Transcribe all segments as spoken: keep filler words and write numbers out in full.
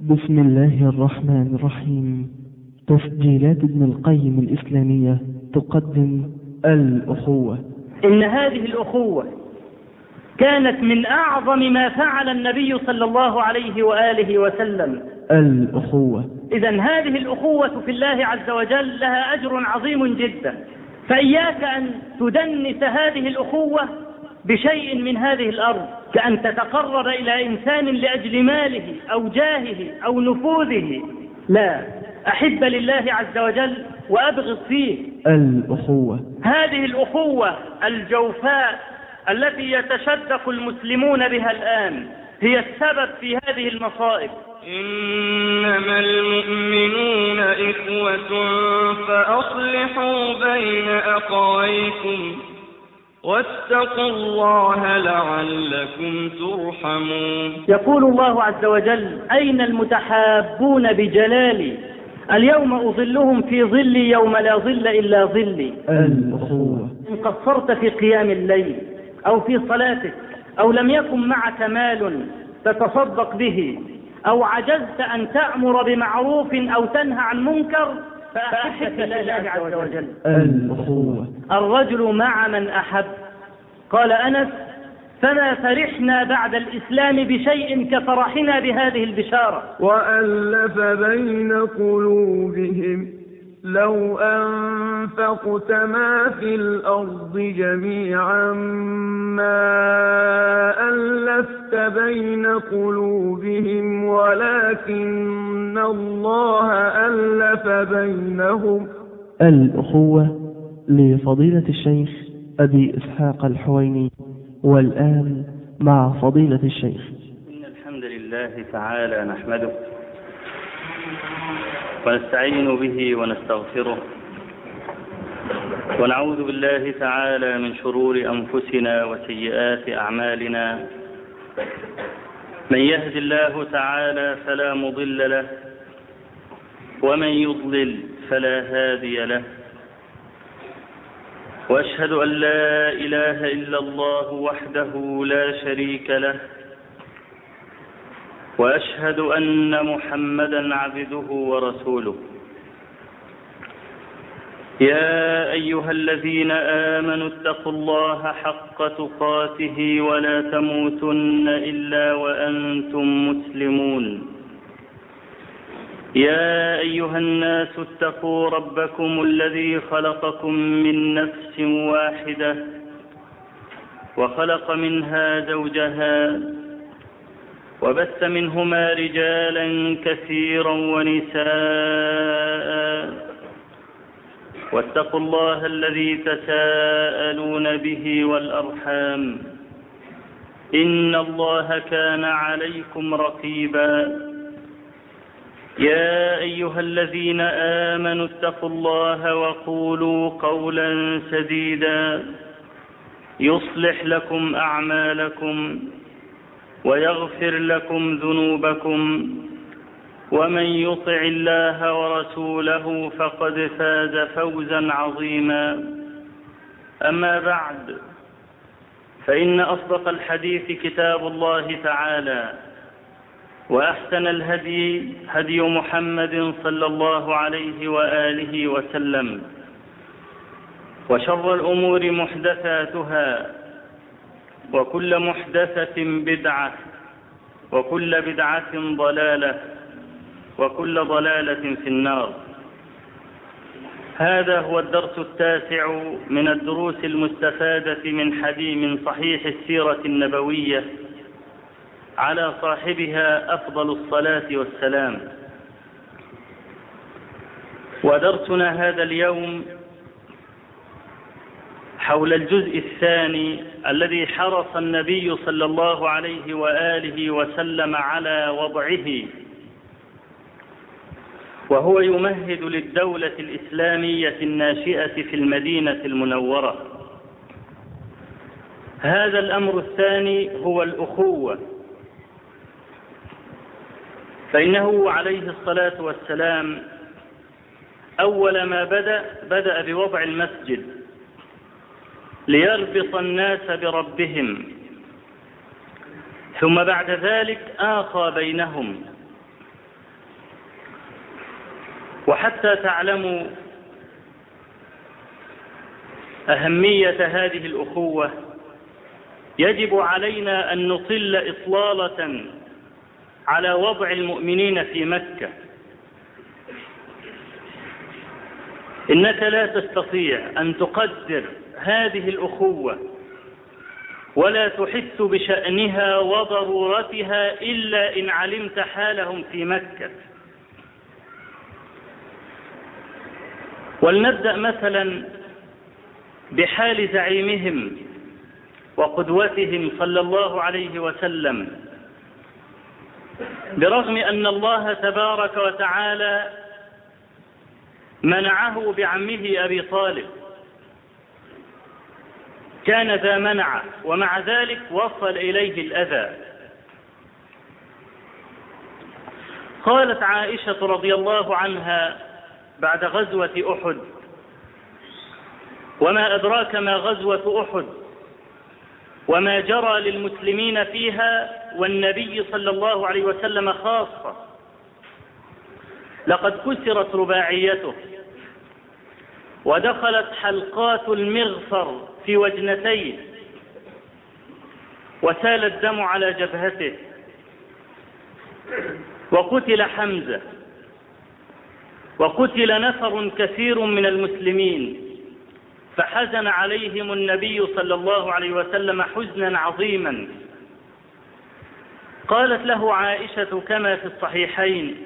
بسم الله الرحمن الرحيم. تسجيلات ابن القيم الإسلامية تقدم الأخوة. إن هذه الأخوة كانت من أعظم ما فعل النبي صلى الله عليه وآله وسلم. الأخوة إذن هذه الأخوة في الله عز وجل لها أجر عظيم جدا، فإياك أن تدنس هذه الأخوة بشيء من هذه الأرض، كأن تتقرب إلى إنسان لأجل ماله أو جاهه أو نفوذه. لا، أحب لله عز وجل وأبغض فيه. الأخوة هذه الأخوة الجوفاء التي يتشدق المسلمون بها الآن هي السبب في هذه المصائب. إنما المؤمنون إخوة فأصلحوا بين أخويكم واتقوا الله لعلكم ترحمون. يقول الله عز وجل: أين المتحابون بجلالي اليوم أظلهم في ظلي يوم لا ظل إلا ظلي. الأخوة إن قصرت في قيام الليل أو في صلاتك أو لم يكن معك مال تتصدق به أو عجزت أن تأمر بمعروف أو تنهى عن منكر فأحب الله عز وجل. الأخوة الرجل مع من أحب. قال أنس: فما فرحنا بعد الإسلام بشيء كفرحنا بهذه البشارة. وألف بين قلوبهم لو أنفقت ما في الأرض جميعا ما ألفت بين قلوبهم ولكن الله ألف بينهم. الأخوة لفضيلة الشيخ أبي إسحاق الحويني. والآن مع فضيلة الشيخ. إن الحمد لله تعالى نحمده ونستعين به ونستغفره ونعوذ بالله تعالى من شرور أنفسنا وسيئات أعمالنا. من يهد الله تعالى فلا مضل له ومن يضلل فلا هادي له، وأشهد أن لا إله إلا الله وحده لا شريك له، وأشهد أن محمدا عبده ورسوله. يا أيها الذين آمنوا اتقوا الله حق تقاته ولا تموتن إلا وأنتم مسلمون. يا أيها الناس اتقوا ربكم الذي خلقكم من نفس واحدة وخلق منها زوجها وبث منهما رجالا كثيرا ونساء، واتقوا الله الذي تساءلون به والأرحام إن الله كان عليكم رقيبا. يا أيها الذين آمنوا اتقوا الله وقولوا قولا سديدا يصلح لكم أعمالكم ويغفر لكم ذنوبكم، ومن يطع الله ورسوله فقد فاز فوزا عظيما. أما بعد، فإن أصدق الحديث كتاب الله تعالى، وأحسن الهدي هدي محمد صلى الله عليه وآله وسلم، وشر الأمور محدثاتها، وكل محدثة بدعة، وكل بدعة ضلالة، وكل ضلالة في النار. هذا هو الدرس التاسع من الدروس المستفادة من حديث من صحيح السيرة النبوية على صاحبها أفضل الصلاة والسلام. ودرسنا هذا اليوم حول الجزء الثاني الذي حرص النبي صلى الله عليه وآله وسلم على وضعه، وهو يمهد للدولة الإسلامية الناشئة في المدينة المنورة. هذا الأمر الثاني هو الأخوة، فإنه عليه الصلاة والسلام أول ما بدأ بدأ بوضع المسجد ليربط الناس بربهم، ثم بعد ذلك آخى بينهم، وحتى تعلموا أهمية هذه الأخوة يجب علينا أن نطل إطلالة على وضع المؤمنين في مكة. إنك لا تستطيع أن تقدر هذه الأخوة ولا تحس بشأنها وضرورتها إلا إن علمت حالهم في مكة. ولنبدأ مثلا بحال زعيمهم وقدوتهم صلى الله عليه وسلم. برغم أن الله تبارك وتعالى منعه بعمه أبي طالب، كان ذا منع، ومع ذلك وصل إليه الأذى. قالت عائشة رضي الله عنها بعد غزوة أحد: وما أدراك ما غزوة أحد وما جرى للمسلمين فيها والنبي صلى الله عليه وسلم خاصة. لقد كسرت رباعيته ودخلت حلقات المغفر في وجنتيه وسال الدم على جبهته، وقتل حمزة، وقتل نفر كثير من المسلمين، فحزن عليهم النبي صلى الله عليه وسلم حزنا عظيما. قالت له عائشة كما في الصحيحين: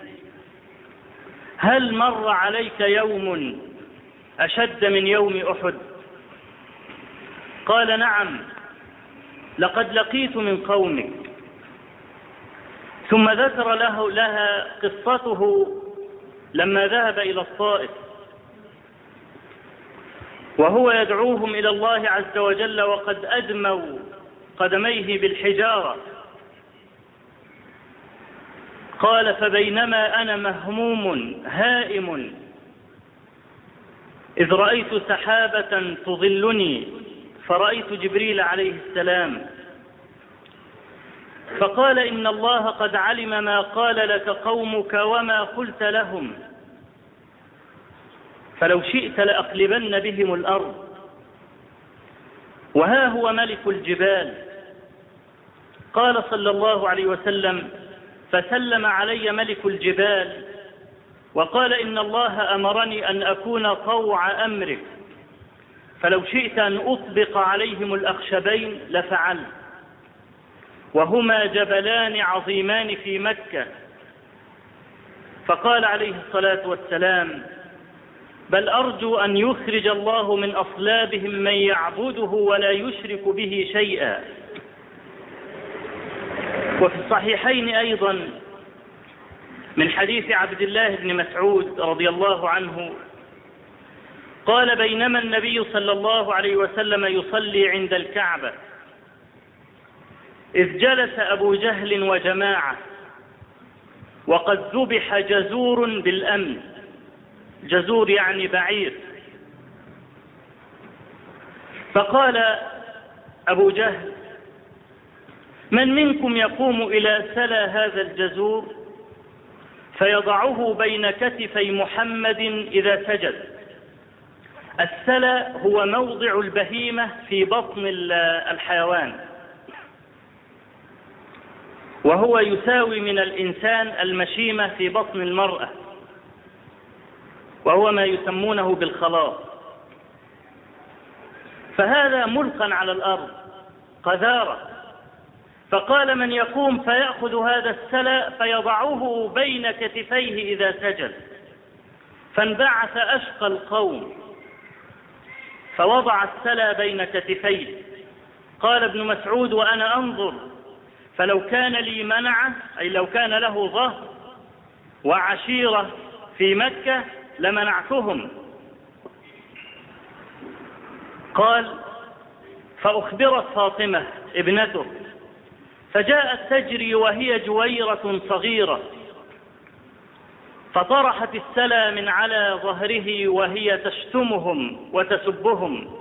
هل مر عليك يوم أشد من يوم أحد؟ قال: نعم، لقد لقيت من قومك. ثم ذكر له لها قصته لما ذهب إلى الطائف وهو يدعوهم إلى الله عز وجل وقد أدموا قدميه بالحجارة. قال: فبينما أنا مهموم هائم إذ رأيت سحابة تظلني، فرأيت جبريل عليه السلام فقال: إن الله قد علم ما قال لك قومك وما قلت لهم، فلو شئت لأقلبن بهم الأرض، وها هو ملك الجبال. قال صلى الله عليه وسلم: فسلم علي ملك الجبال وقال: إن الله أمرني أن أكون طوع أمرك، فلو شئت أن أطبق عليهم الأخشبين لفعلت، وهما جبلان عظيمان في مكة. فقال عليه الصلاة والسلام: بل أرجو أن يخرج الله من أصلابهم من يعبده ولا يشرك به شيئا. وفي الصحيحين أيضا من حديث عبد الله بن مسعود رضي الله عنه قال: بينما النبي صلى الله عليه وسلم يصلي عند الكعبة إذ جلس أبو جهل وجماعة وقد ذبح جزور بالأمن. جزور يعني بعير. فقال أبو جهل: من منكم يقوم إلى سلى هذا الجزور فيضعه بين كتفي محمد إذا سجد؟ السلى هو موضع البهيمة في بطن الحيوان، وهو يساوي من الإنسان المشيمة في بطن المرأة، وهو ما يسمونه بالخلاط. فهذا ملقا على الأرض قذارة. فقال: من يقوم فيأخذ هذا السلى فيضعه بين كتفيه إذا سجد؟ فانبعث أشقى القوم فوضع السلى بين كتفيه. قال ابن مسعود: وأنا أنظر، فلو كان لي منعه، أي لو كان له ظهر وعشيرة في مكة لمنعتهم. قال: فأخبرت فاطمة ابنته فجاءت تجري وهي جويرة صغيرة فطرحت السلى من على ظهره وهي تشتمهم وتسبهم.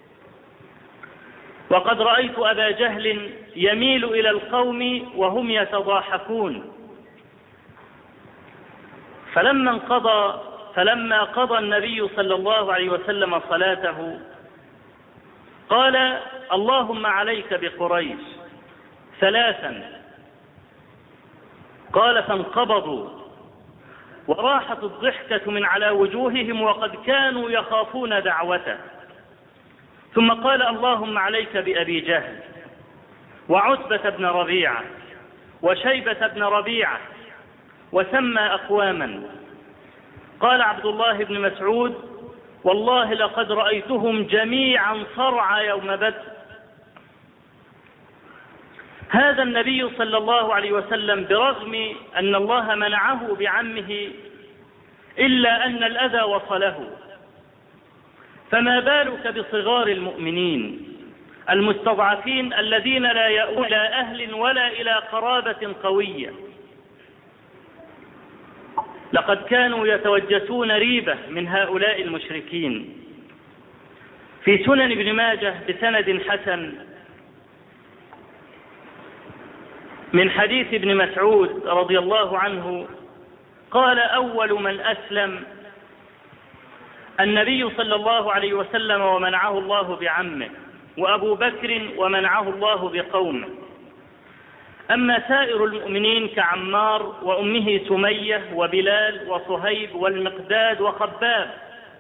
وقد رأيت أبا جهل يميل إلى القوم وهم يتضاحكون. فلما انقضى فلما قضى النبي صلى الله عليه وسلم صلاته قال اللهم عليك بقريش ثلاثا. قال فانقبضوا وراحت الضحكة من على وجوههم وقد كانوا يخافون دعوته. ثم قال اللهم عليك بأبي جهل وعتبة بن ربيعة وشيبة بن ربيعة وسمى أقواما. قال عبد الله بن مسعود والله لقد رأيتهم جميعا صرعى يوم بدر. هذا النبي صلى الله عليه وسلم برغم أن الله منعه بعمه إلا أن الأذى وصله، فما بالك بصغار المؤمنين المستضعفين الذين لا يأوون إلى أهل ولا إلى قرابة قوية. لقد كانوا يتوجسون ريبة من هؤلاء المشركين. في سنن ابن ماجه بسند حسن من حديث ابن مسعود رضي الله عنه قال أول من أسلم النبي صلى الله عليه وسلم ومنعه الله بعمه، وأبو بكر ومنعه الله بقومه. أما سائر المؤمنين كعمار وأمه سمية وبلال وصهيب والمقداد وخباب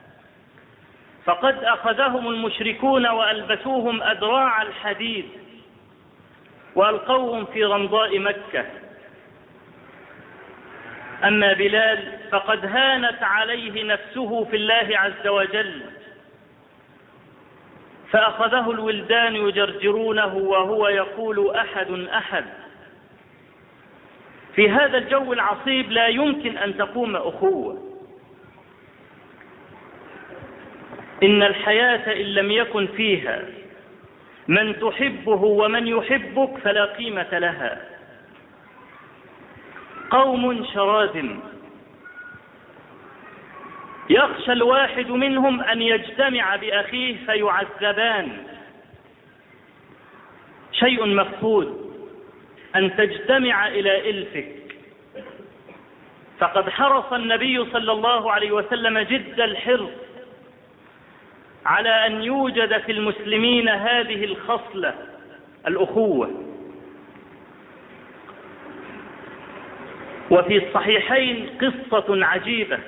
فقد أخذهم المشركون وألبسوهم أدراع الحديد وألقوهم في رمضاء مكة. أما بلال فقد هانت عليه نفسه في الله عز وجل فأخذه الولدان يجرجرونه وهو يقول أحد أحد. في هذا الجو العصيب لا يمكن أن تقوم أخوة. إن الحياة إن لم يكن فيها من تحبه ومن يحبك فلا قيمة لها. قوم شراذم يخشى الواحد منهم أن يجتمع بأخيه فيعذبان. شيء مفقود أن تجتمع إلى إلفك. فقد حرص النبي صلى الله عليه وسلم جد الحرص على أن يوجد في المسلمين هذه الخصلة الأخوة. وفي الصحيحين قصة عجيبة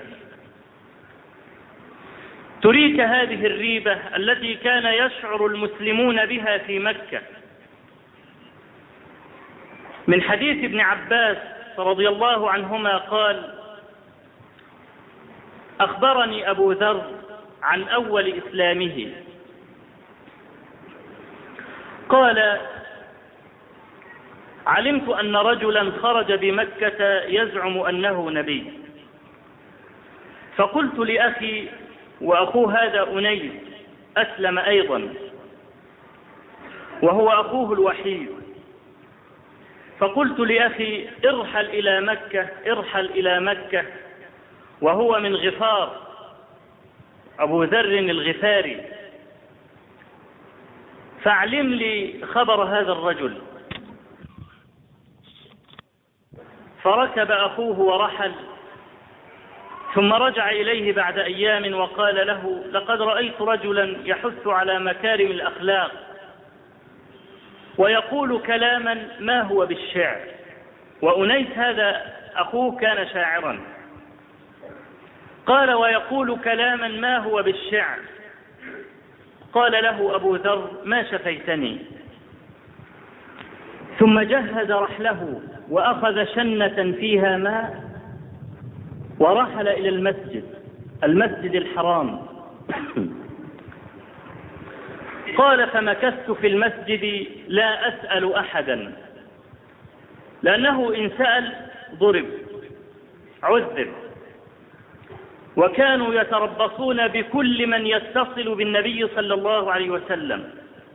تريك هذه الريبة التي كان يشعر المسلمون بها في مكة. من حديث ابن عباس رضي الله عنهما قال أخبرني أبو ذر عن أول إسلامه قال علمت أن رجلا خرج بمكة يزعم أنه نبي، فقلت لأخي وأخوه هذا أنيس أسلم أيضا وهو أخوه الوحيد، فقلت لأخي ارحل إلى مكة ارحل إلى مكة وهو من غفار أبو ذر الغفاري، فاعلم لي خبر هذا الرجل. فركب أخوه ورحل، ثم رجع إليه بعد أيام وقال له لقد رأيت رجلا يحث على مكارم الأخلاق ويقول كلاما ما هو بالشعر. وأنيس هذا أخوه كان شاعرا. قال ويقول كلاما ما هو بالشعر. قال له أبو ذر ما شفيتني. ثم جهز رحله وأخذ شنة فيها ماء ورحل إلى المسجد المسجد الحرام. قال فمكثت في المسجد لا أسأل أحدا، لأنه إن سأل ضرب عذب، وكانوا يتربصون بكل من يتصل بالنبي صلى الله عليه وسلم.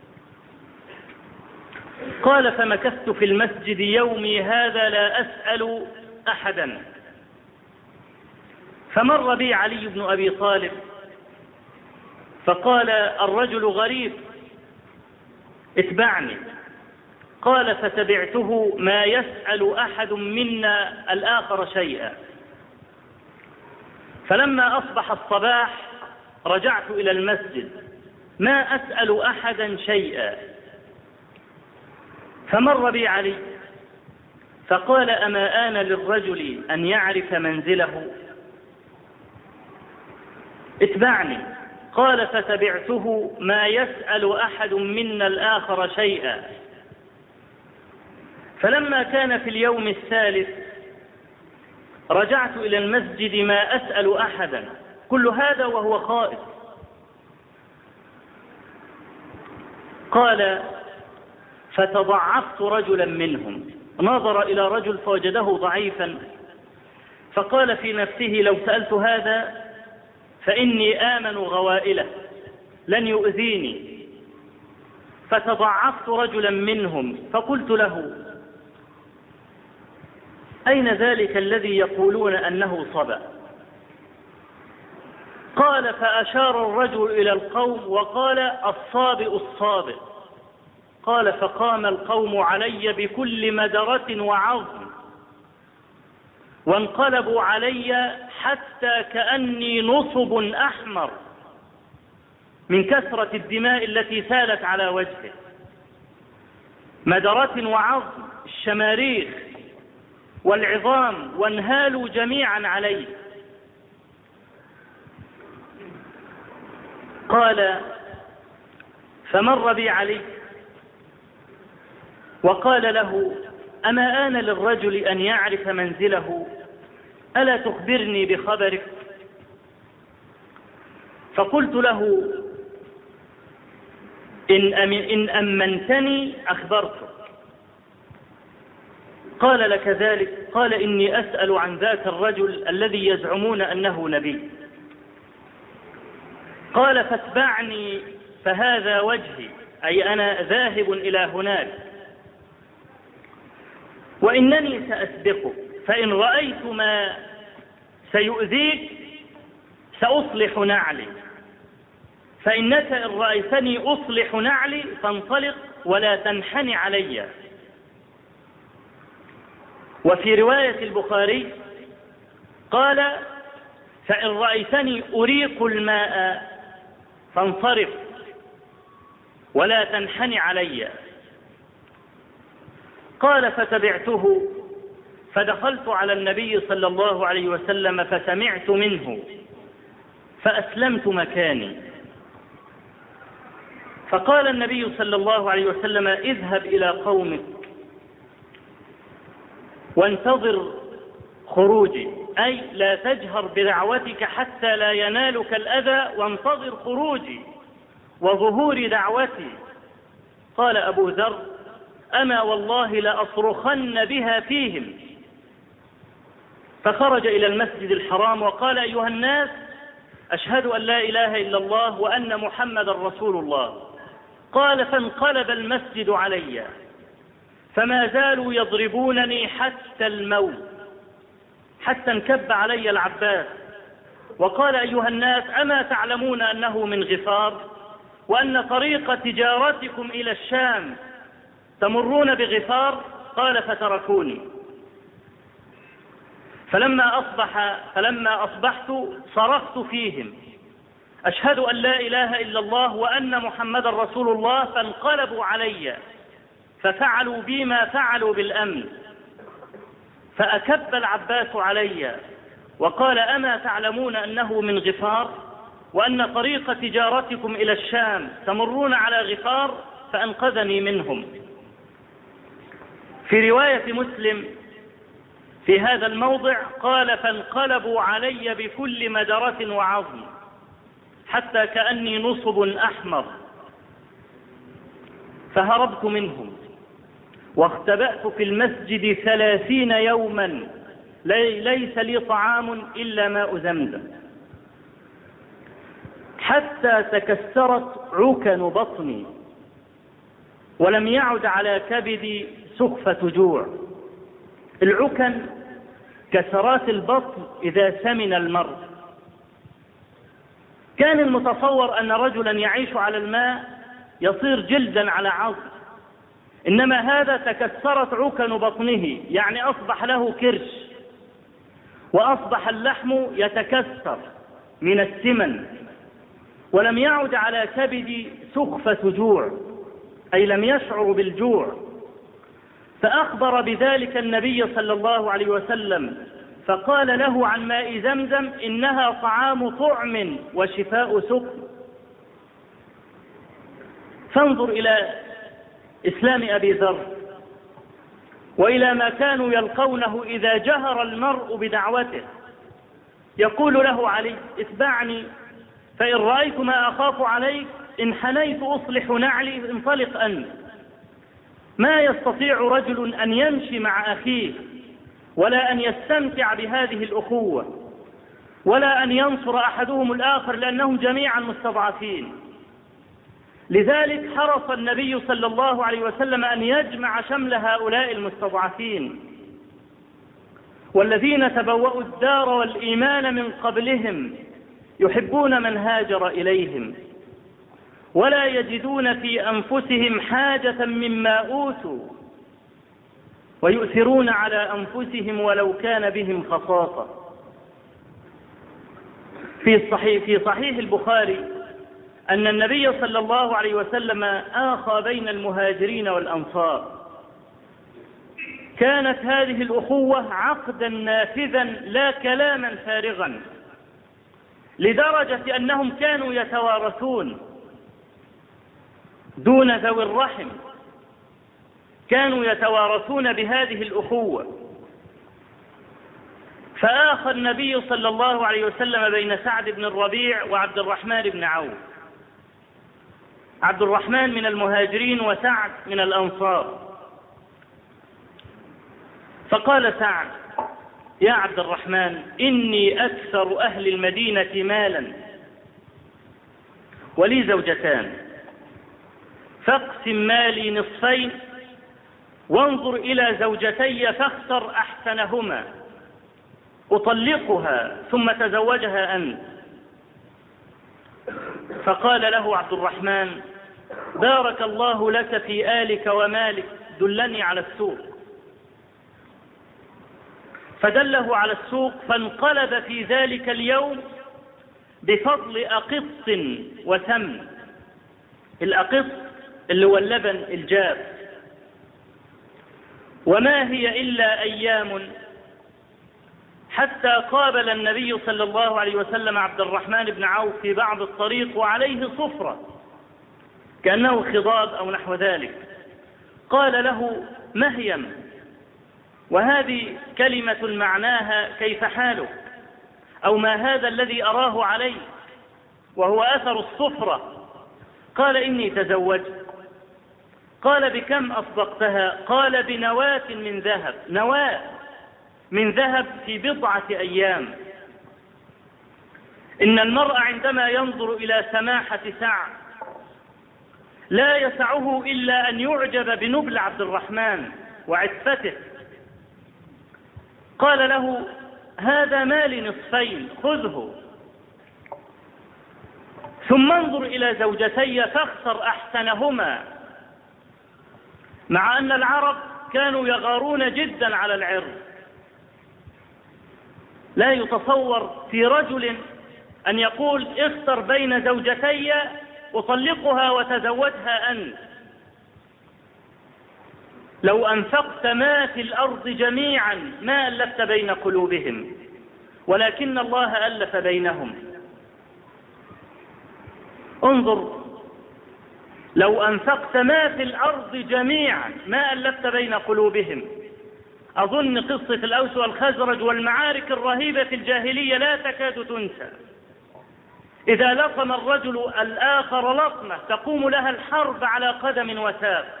قال فمكثت في المسجد يومي هذا لا أسأل أحدا، فمر بي علي بن أبي طالب فقال الرجل غريب اتبعني. قال فتبعته ما يسأل أحد منا الآخر شيئا، فلما أصبح الصباح رجعت إلى المسجد ما أسأل أحدا شيئا، فمر بي علي فقال: أما آن للرجل أن يعرف منزله؟ اتبعني. قال: فتبعته ما يسأل أحد منا الآخر شيئا. فلما كان في اليوم الثالث رجعت إلى المسجد ما أسأل أحدا، كل هذا وهو خائف. قال: فتضعفت رجلا منهم، نظر إلى رجل فوجده ضعيفا فقال في نفسه: لو سألت هذا فإني آمن غوائله لن يؤذيني. فتضعفت رجلا منهم فقلت له: أين ذلك الذي يقولون أنه صبا؟ قال: فأشار الرجل إلى القوم وقال: الصابئ الصابئ. قال: فقام القوم علي بكل مدرة وعظم وانقلبوا علي حتى كأني نصب أحمر من كثرة الدماء التي سالت على وجهه، مدرة وعظم، الشماريخ والعظام، وانهالوا جميعا عليه. قال: فمر بي علي وقال له: أما آن للرجل أن يعرف منزله؟ ألا تخبرني بخبرك؟ فقلت له: إن, إن أمنتني أخبرتك. قال: لك ذلك؟ قال: إني أسأل عن ذاك الرجل الذي يزعمون أنه نبي. قال: فاتبعني فهذا وجهي، أي أنا ذاهب إلى هناك، وإنني سأسبقك، فإن رأيت ما سيؤذيك سأصلح نعلي، فإنك إن رأيتني أصلح نعلي فانطلق ولا تنحني علي. وفي رواية البخاري قال: فإن رأيتني أريق الماء فانصرف ولا تنحني علي. قال: فتبعته فدخلت على النبي صلى الله عليه وسلم فسمعت منه فأسلمت مكاني. فقال النبي صلى الله عليه وسلم: اذهب إلى قومك وانتظر خروجي، أي لا تجهر بدعوتك حتى لا ينالك الأذى، وانتظر خروجي وظهور دعوتي. قال أبو ذر: أما والله لأصرخن بها فيهم. فخرج إلى المسجد الحرام وقال: أيها الناس، أشهد أن لا إله إلا الله وأن محمد رسول الله. قال: فانقلب المسجد علي فما زالوا يضربونني حتى الموت، حتى انكب علي العباس وقال: أيها الناس، أما تعلمون أنه من غفار وأن طريق تجارتكم إلى الشام تمرون بغفار؟ قال: فتركوني. فلما أصبح فلما أصبحت صرخت فيهم: أشهد أن لا إله إلا الله وأن محمد رسول الله. فانقلبوا علي ففعلوا بي ما فعلوا بالأمن، فأكب العباس علي وقال: أما تعلمون أنه من غفار وأن طريق تجارتكم إلى الشام تمرون على غفار؟ فأنقذني منهم. في رواية مسلم في هذا الموضع قال: فانقلبوا علي بكل مدرة وعظم حتى كأني نصب أحمر، فهربت منهم واختبأت في المسجد ثلاثين يوما ليس لي طعام إلا ماء زمزم، حتى تكسرت عكن بطني ولم يعد على كبدي سخفة جوع. العكن كسرات البطن إذا سمن المرء. كان المتصور أن رجلا يعيش على الماء يصير جلدا على عظم، إنما هذا تكسرت عكن بطنه، يعني أصبح له كرش وأصبح اللحم يتكسر من السمن، ولم يعد على كبد سخفة جوع، أي لم يشعر بالجوع. فأخبر بذلك النبي صلى الله عليه وسلم، فقال له عن ماء زمزم: إنها طعام طعم وشفاء سقم. فانظر إلى إسلام أبي ذر، وإلى ما كانوا يلقونه إذا جهر المرء بدعوته. يقول له علي: اتبعني، فإن رأيت ما أخاف عليك إن حنيت أصلح نعلي، انطلق أنت. ما يستطيع رجل أن يمشي مع أخيه، ولا أن يستمتع بهذه الأخوة، ولا أن ينصر أحدهم الآخر، لأنهم جميعا مستضعفين. لذلك حرص النبي صلى الله عليه وسلم أن يجمع شمل هؤلاء المستضعفين، والذين تبوأوا الدار والإيمان من قبلهم يحبون من هاجر إليهم، ولا يجدون في أنفسهم حاجة مما أوتوا، ويؤثرون على أنفسهم ولو كان بهم خصاصة. في الصحيح في صحيح البخاري أن النبي صلى الله عليه وسلم آخى بين المهاجرين والأنصار. كانت هذه الأخوة عقدا نافذا لا كلاما فارغا، لدرجة أنهم كانوا يتوارثون دون ذوي الرحم، كانوا يتوارثون بهذه الأخوة. فآخى النبي صلى الله عليه وسلم بين سعد بن الربيع وعبد الرحمن بن عوف، عبد الرحمن من المهاجرين وسعد من الأنصار. فقال سعد: يا عبد الرحمن، إني أكثر أهل المدينة مالا ولي زوجتان، فاقسم مالي نصفين وانظر إلى زوجتي فاختر أحسنهما أطلقها ثم تزوجها أنت. فقال له عبد الرحمن: بارك الله لك في آلك ومالك، دلني على السوق. فدله على السوق، فانقلب في ذلك اليوم بفضل أقط وسمن. الأقط اللي هو اللبن الجاف. وما هي إلا أيام حتى قابل النبي صلى الله عليه وسلم عبد الرحمن بن عوف في بعض الطريق وعليه صفرة كأنه خضاب أو نحو ذلك. قال له: مهيم، وهذه كلمة معناها كيف حالك، أو ما هذا الذي أراه عليه، وهو أثر الصفرة. قال: إني تزوجت. قال: بكم أصدقتها؟ قال: بنواة من ذهب، نواة من ذهب في بضعة أيام. إن المرء عندما ينظر إلى سماحة سعد لا يسعه إلا أن يعجب بنبل عبد الرحمن وعفته. قال له: هذا مالي نصفين، خذه، ثم انظر إلى زوجتي فاختر أحسنهما. مع أن العرب كانوا يغارون جدا على العرض، لا يتصور في رجل أن يقول: اختر بين زوجتي أطلقها وتزوجها أنت. لو أنفقت ما في الأرض جميعا ما ألفت بين قلوبهم، ولكن الله ألف بينهم. انظر، لو أنفقت ما في الأرض جميعا ما ألفت بين قلوبهم. أظن قصة الأوس والخزرج والمعارك الرهيبة في الجاهلية لا تكاد تنسى. إذا لطم الرجل الآخر لطمة تقوم لها الحرب على قدم وساق.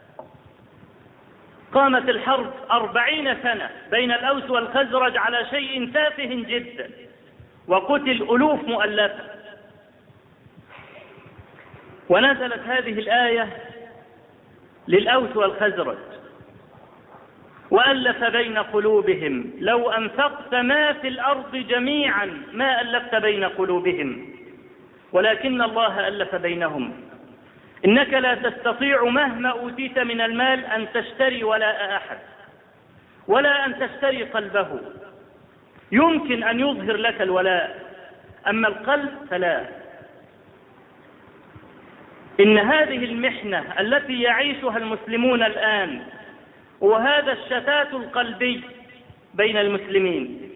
قامت الحرب أربعين سنة بين الأوس والخزرج على شيء تافه جدا، وقتل ألوف مؤلفة. ونزلت هذه الآية للأوس والخزرج: وألف بين قلوبهم لو أنفقت ما في الأرض جميعا ما ألفت بين قلوبهم ولكن الله ألف بينهم. إنك لا تستطيع مهما أوتيت من المال أن تشتري ولاء أحد، ولا أن تشتري قلبه، يمكن أن يظهر لك الولاء، أما القلب فلا. إن هذه المحنة التي يعيشها المسلمون الآن وهذا الشتات القلبي بين المسلمين،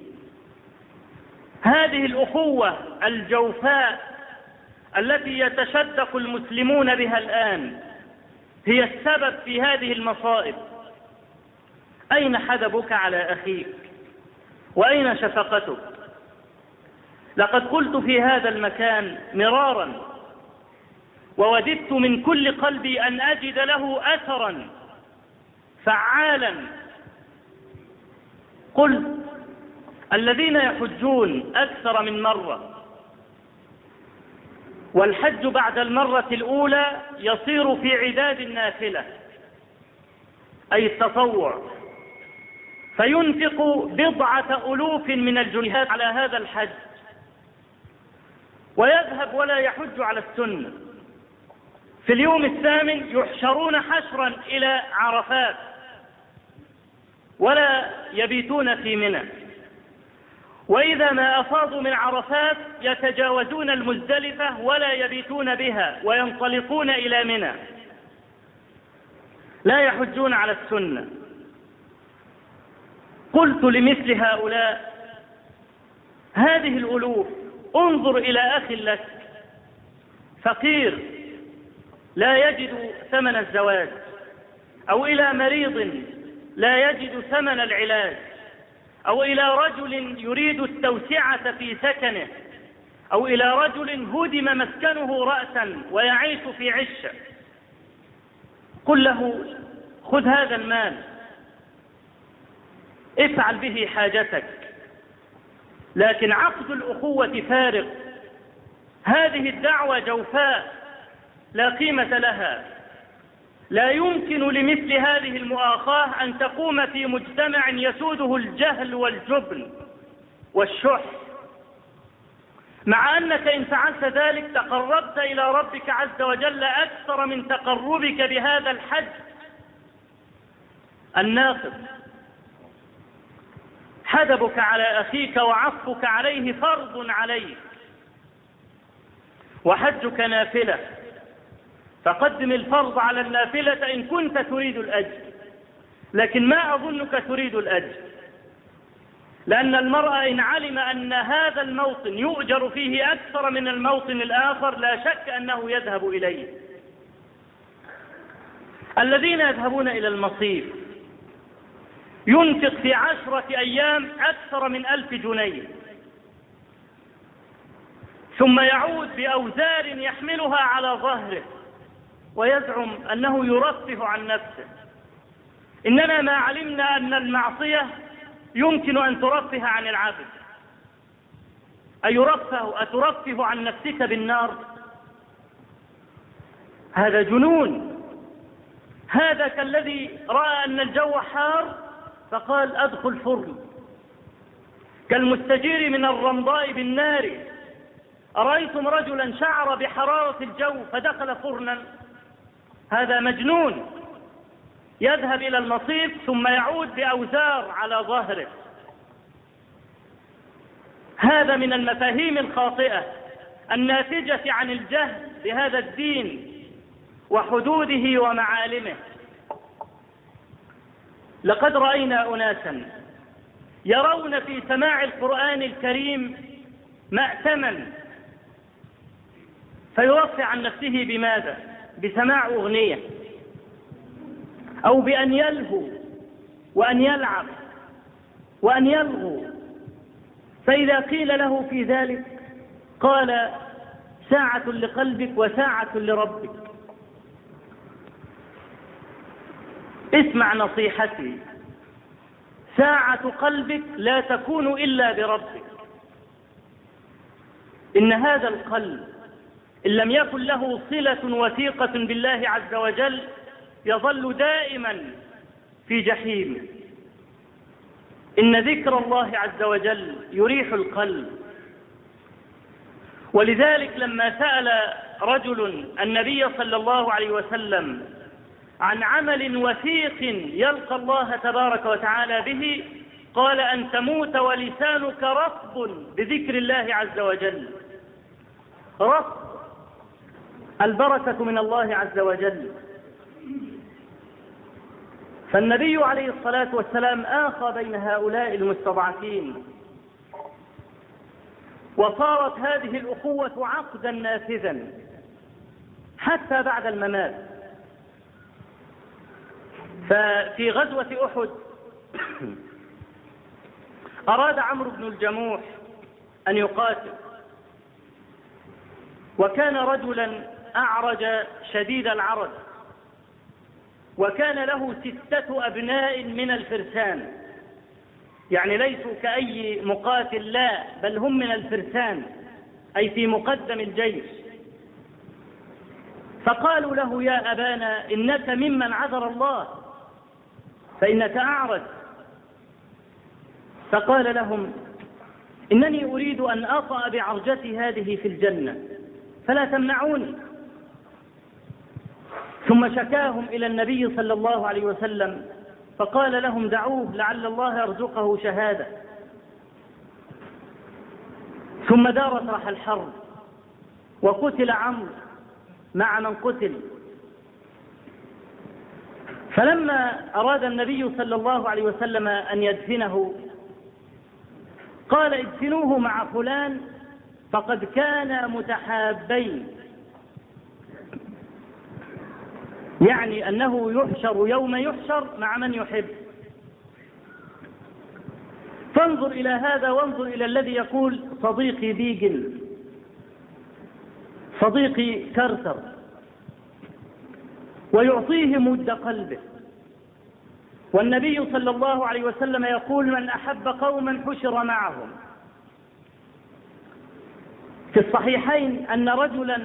هذه الأخوة الجوفاء التي يتشدق المسلمون بها الآن هي السبب في هذه المصائب. أين حدبك على أخيك؟ وأين شفقتك؟ لقد قلت في هذا المكان مرارا ووددت من كل قلبي أن أجد له أثرا فعالا. قلت الذين يحجون أكثر من مرة والحج بعد المرة الأولى يصير في عداد النافلة أي التطوع، فينفق بضعة ألوف من الجنيهات على هذا الحج ويذهب ولا يحج على السنة. في اليوم الثامن يحشرون حشرا إلى عرفات ولا يبيتون في منى، وإذا ما أفاضوا من عرفات يتجاوزون المزدلفة ولا يبيتون بها وينطلقون إلى منى، لا يحجون على السنة. قلت لمثل هؤلاء هذه الألوف انظر إلى أخ لك فقير لا يجد ثمن الزواج، أو إلى مريض لا يجد ثمن العلاج، أو إلى رجل يريد التوسعة في سكنه، أو إلى رجل هدم مسكنه رأسا ويعيش في عشة. قل له خذ هذا المال افعل به حاجتك، لكن عقد الأخوة فارغ. هذه الدعوة جوفاء لا قيمة لها. لا يمكن لمثل هذه المؤاخاة أن تقوم في مجتمع يسوده الجهل والجبن والشح، مع أنك إن فعلت ذلك تقربت إلى ربك عز وجل أكثر من تقربك بهذا الحج الناقص. حدبك على أخيك وعطفك عليه فرض عليك، وحجك نافلة، فقدم الفرض على النافلة إن كنت تريد الأجر، لكن ما أظنك تريد الأجر، لأن المرء إن علم أن هذا الموطن يؤجر فيه أكثر من الموطن الآخر لا شك أنه يذهب إليه. الذين يذهبون إلى المصيف ينفق في عشرة أيام أكثر من ألف جنيه، ثم يعود بأوزار يحملها على ظهره ويزعم أنه يرفه عن نفسه. إننا ما علمنا أن المعصية يمكن أن ترفه عن العبد. أيرفه أترفه عن نفسك بالنار؟ هذا جنون. هذا كالذي رأى أن الجو حار فقال أدخل فرن، كالمستجير من الرمضاء بالنار. أرأيتم رجلا شعر بحرارة الجو فدخل فرنا؟ هذا مجنون. يذهب إلى المصيف ثم يعود بأوزار على ظهره. هذا من المفاهيم الخاطئة الناتجة عن الجهل بهذا الدين وحدوده ومعالمه. لقد رأينا أناسا يرون في سماع القرآن الكريم مأتما، فيرفع عن نفسه بماذا؟ بسماع أغنية، أو بأن يلهو وأن يلعب وأن يلغو. فإذا قيل له في ذلك قال ساعة لقلبك وساعة لربك. اسمع نصيحتي، ساعة قلبك لا تكون إلا بربك. إن هذا القلب إن لم يكن له صلة وثيقة بالله عز وجل يظل دائما في جحيم. إن ذكر الله عز وجل يريح القلب. ولذلك لما سأل رجل النبي صلى الله عليه وسلم عن عمل وثيق يلقى الله تبارك وتعالى به، قال أن تموت ولسانك رطب بذكر الله عز وجل. رطب، البركة من الله عز وجل. فالنبي عليه الصلاة والسلام آخى بين هؤلاء المستضعفين، وصارت هذه الأخوة عقدا نافذا حتى بعد الممات. ففي غزوة أحد أراد عمرو بن الجموح أن يقاتل، وكان رجلا أعرج شديد العرج، وكان له ستة أبناء من الفرسان، يعني ليسوا كأي مقاتل، لا بل هم من الفرسان، أي في مقدم الجيش. فقالوا له يا أبانا إنك ممن عذر الله فإنك أعرج. فقال لهم إنني أريد أن أطأ بعرجتي هذه في الجنة فلا تمنعوني. ثم شكاهم إلى النبي صلى الله عليه وسلم فقال لهم دعوه لعل الله يرزقه شهادة. ثم دارت رح الحرب وقتل عمرو مع من قتل. فلما أراد النبي صلى الله عليه وسلم أن يدفنه قال ادفنوه مع فلان فقد كانا متحابين، يعني أنه يحشر يوم يحشر مع من يحب. فانظر إلى هذا وانظر إلى الذي يقول صديقي بيجل، صديقي كرتر، ويعطيه مد قلبه. والنبي صلى الله عليه وسلم يقول من أحب قوما حشر معهم. في الصحيحين أن رجلا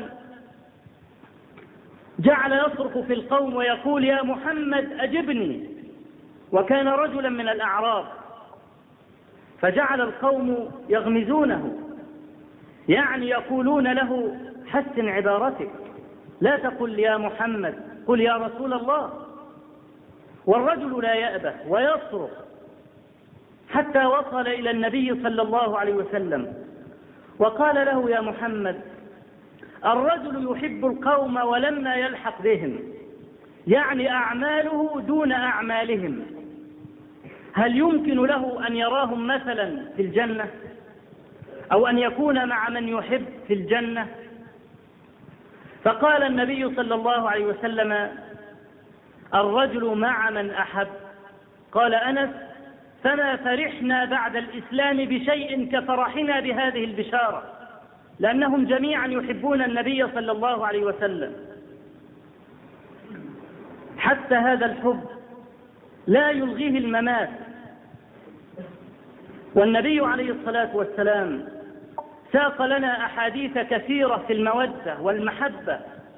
جعل يصرخ في القوم ويقول يا محمد أجبني، وكان رجلا من الأعراب، فجعل القوم يغمزونه، يعني يقولون له حسن عبارتك، لا تقل يا محمد، قل يا رسول الله. والرجل لا يأبه ويصرخ حتى وصل إلى النبي صلى الله عليه وسلم وقال له يا محمد الرجل يحب القوم ولما يلحق بهم، يعني أعماله دون أعمالهم، هل يمكن له أن يراهم مثلا في الجنة أو أن يكون مع من يحب في الجنة؟ فقال النبي صلى الله عليه وسلم الرجل مع من أحب. قال أنس فما فرحنا بعد الإسلام بشيء كفرحنا بهذه البشارة، لأنهم جميعا يحبون النبي صلى الله عليه وسلم. حتى هذا الحب لا يلغيه الممات. والنبي عليه الصلاة والسلام ساق لنا أحاديث كثيرة في المودة والمحبة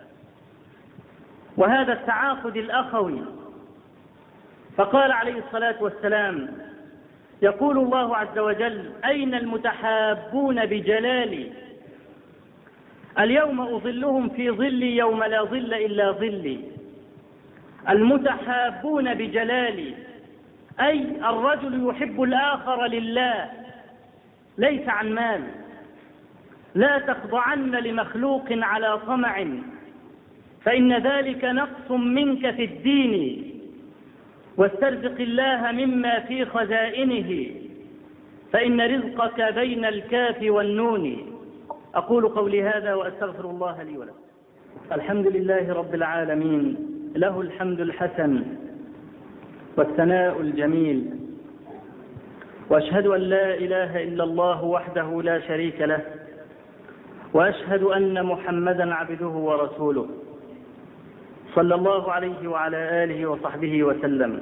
وهذا التعاقد الأخوي. فقال عليه الصلاة والسلام يقول الله عز وجل أين المتحابون بجلالي اليوم أظلهم في ظلي يوم لا ظل إلا ظلي. المتحابون بجلالي أي الرجل يحب الآخر لله ليس عن مال. لا تخضعن لمخلوق على طمع فإن ذلك نقص منك في الدين، واسترزق الله مما في خزائنه فإن رزقك بين الكاف والنون. أقول قولي هذا وأستغفر الله لي ولكم. الحمد لله رب العالمين، له الحمد الحسن والثناء الجميل، وأشهد أن لا إله إلا الله وحده لا شريك له، وأشهد أن محمدا عبده ورسوله صلى الله عليه وعلى آله وصحبه وسلم.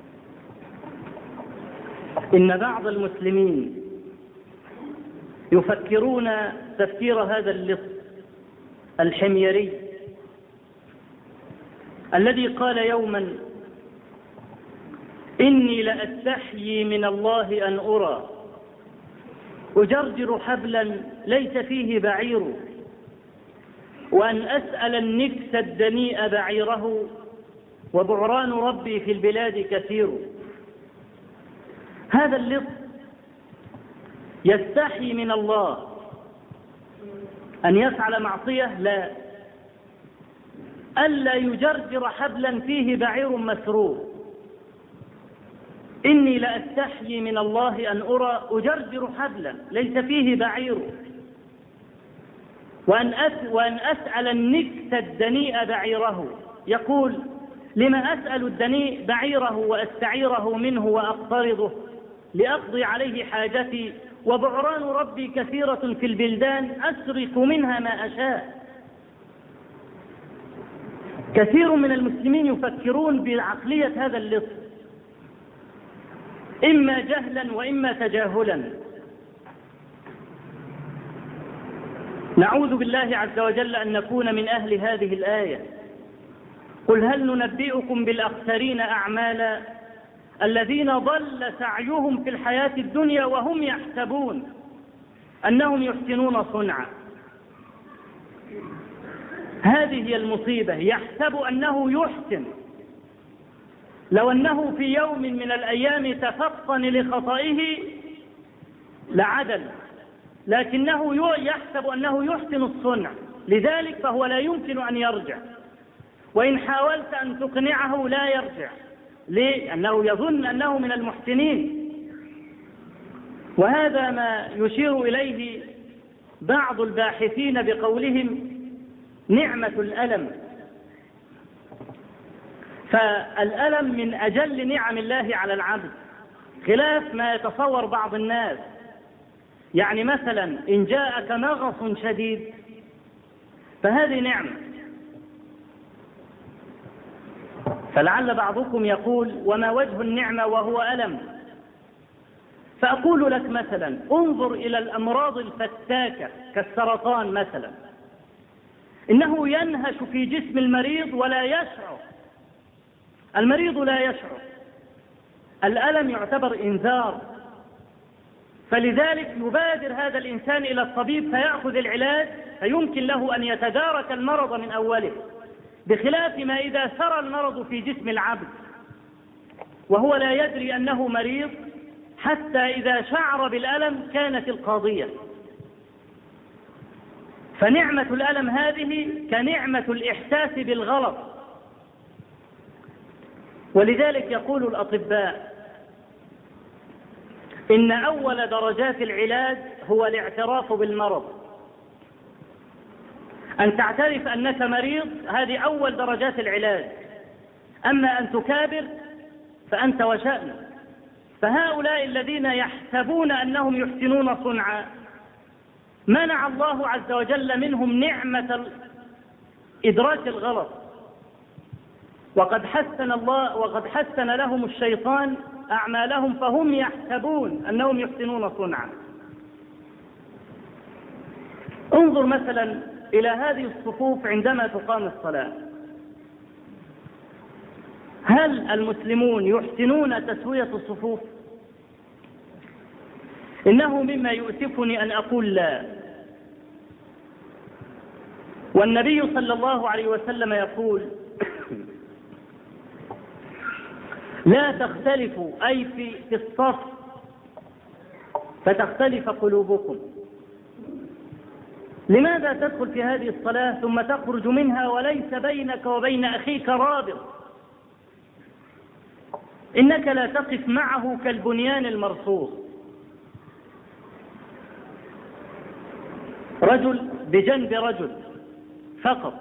إن بعض المسلمين يفكرون تفكير هذا اللص الحميري الذي قال يوما إني لأستحيي من الله أن أرى أجرجر حبلا ليس فيه بعير، وأن أسأل النكس الدنيء بعيره، وبعران ربي في البلاد كثير. هذا اللص يستحي من الله أن يفعل معصية؟ لا. ألا يجرجر حبلا فيه بعير مسرور. إني لأستحيي من الله أن أرى أجرجر حبلا ليس فيه بعير، وأن, أس وأن أسأل النكس الدنيء بعيره. يقول: لما أسأل الدنيء بعيره وأستعيره منه وأقترضه لأقضي عليه حاجتي، وبعران ربي كثيرة في البلدان أسرق منها ما أشاء. كثير من المسلمين يفكرون بعقلية هذا اللص، إما جهلا وإما تجاهلا. نعوذ بالله عز وجل أن نكون من أهل هذه الآية. قل هل ننبئكم بالأخسرين أعمالا الذين ضل سعيهم في الحياة الدنيا وهم يحسبون أنهم يحسنون صنعا. هذه هي المصيبة، يحسب أنه يحسن. لو أنه في يوم من الأيام تفطن لخطئه لعدل، لكنه يحسب أنه يحسن الصنع، لذلك فهو لا يمكن أن يرجع، وإن حاولت أن تقنعه لا يرجع. ليه؟ لأنه يظن أنه من المحسنين. وهذا ما يشير إليه بعض الباحثين بقولهم نعمة الألم. فالألم من أجل نعم الله على العبد، خلاف ما يتصور بعض الناس. يعني مثلا إن جاءك نغص شديد فهذه نعمة، فلعل بعضكم يقول: وما وجه النعمة وهو ألم؟ فأقول لك مثلا انظر إلى الأمراض الفتاكة كالسرطان مثلا، إنه ينهش في جسم المريض ولا يشعر، المريض لا يشعر. الألم يعتبر إنذار، فلذلك يبادر هذا الإنسان إلى الطبيب فيأخذ العلاج، فيمكن له أن يتدارك المرض من أوله، بخلاف ما إذا سرى المرض في جسم العبد وهو لا يدري أنه مريض، حتى إذا شعر بالألم كانت القاضية. فنعمة الألم هذه كنعمة الإحساس بالغلط. ولذلك يقول الأطباء إن أول درجات العلاج هو الاعتراف بالمرض. أن تعترف أنك مريض هذه أول درجات العلاج، أما أن تكابر فأنت وشأنك. فهؤلاء الذين يحسبون أنهم يحسنون صنعا منع الله عز وجل منهم نعمة إدراك الغلط، وقد حسن الله وقد حسن لهم الشيطان أعمالهم فهم يحسبون أنهم يحسنون صنعا. انظر مثلا إلى هذه الصفوف عندما تقام الصلاة، هل المسلمون يحسنون تسوية الصفوف؟ إنه مما يؤسفني أن أقول لا. والنبي صلى الله عليه وسلم يقول: لا تختلفوا أي في الصف فتختلف قلوبكم. لماذا تدخل في هذه الصلاة ثم تخرج منها وليس بينك وبين أخيك رابط؟ إنك لا تقف معه كالبنيان المرصوص. رجل بجنب رجل فقط.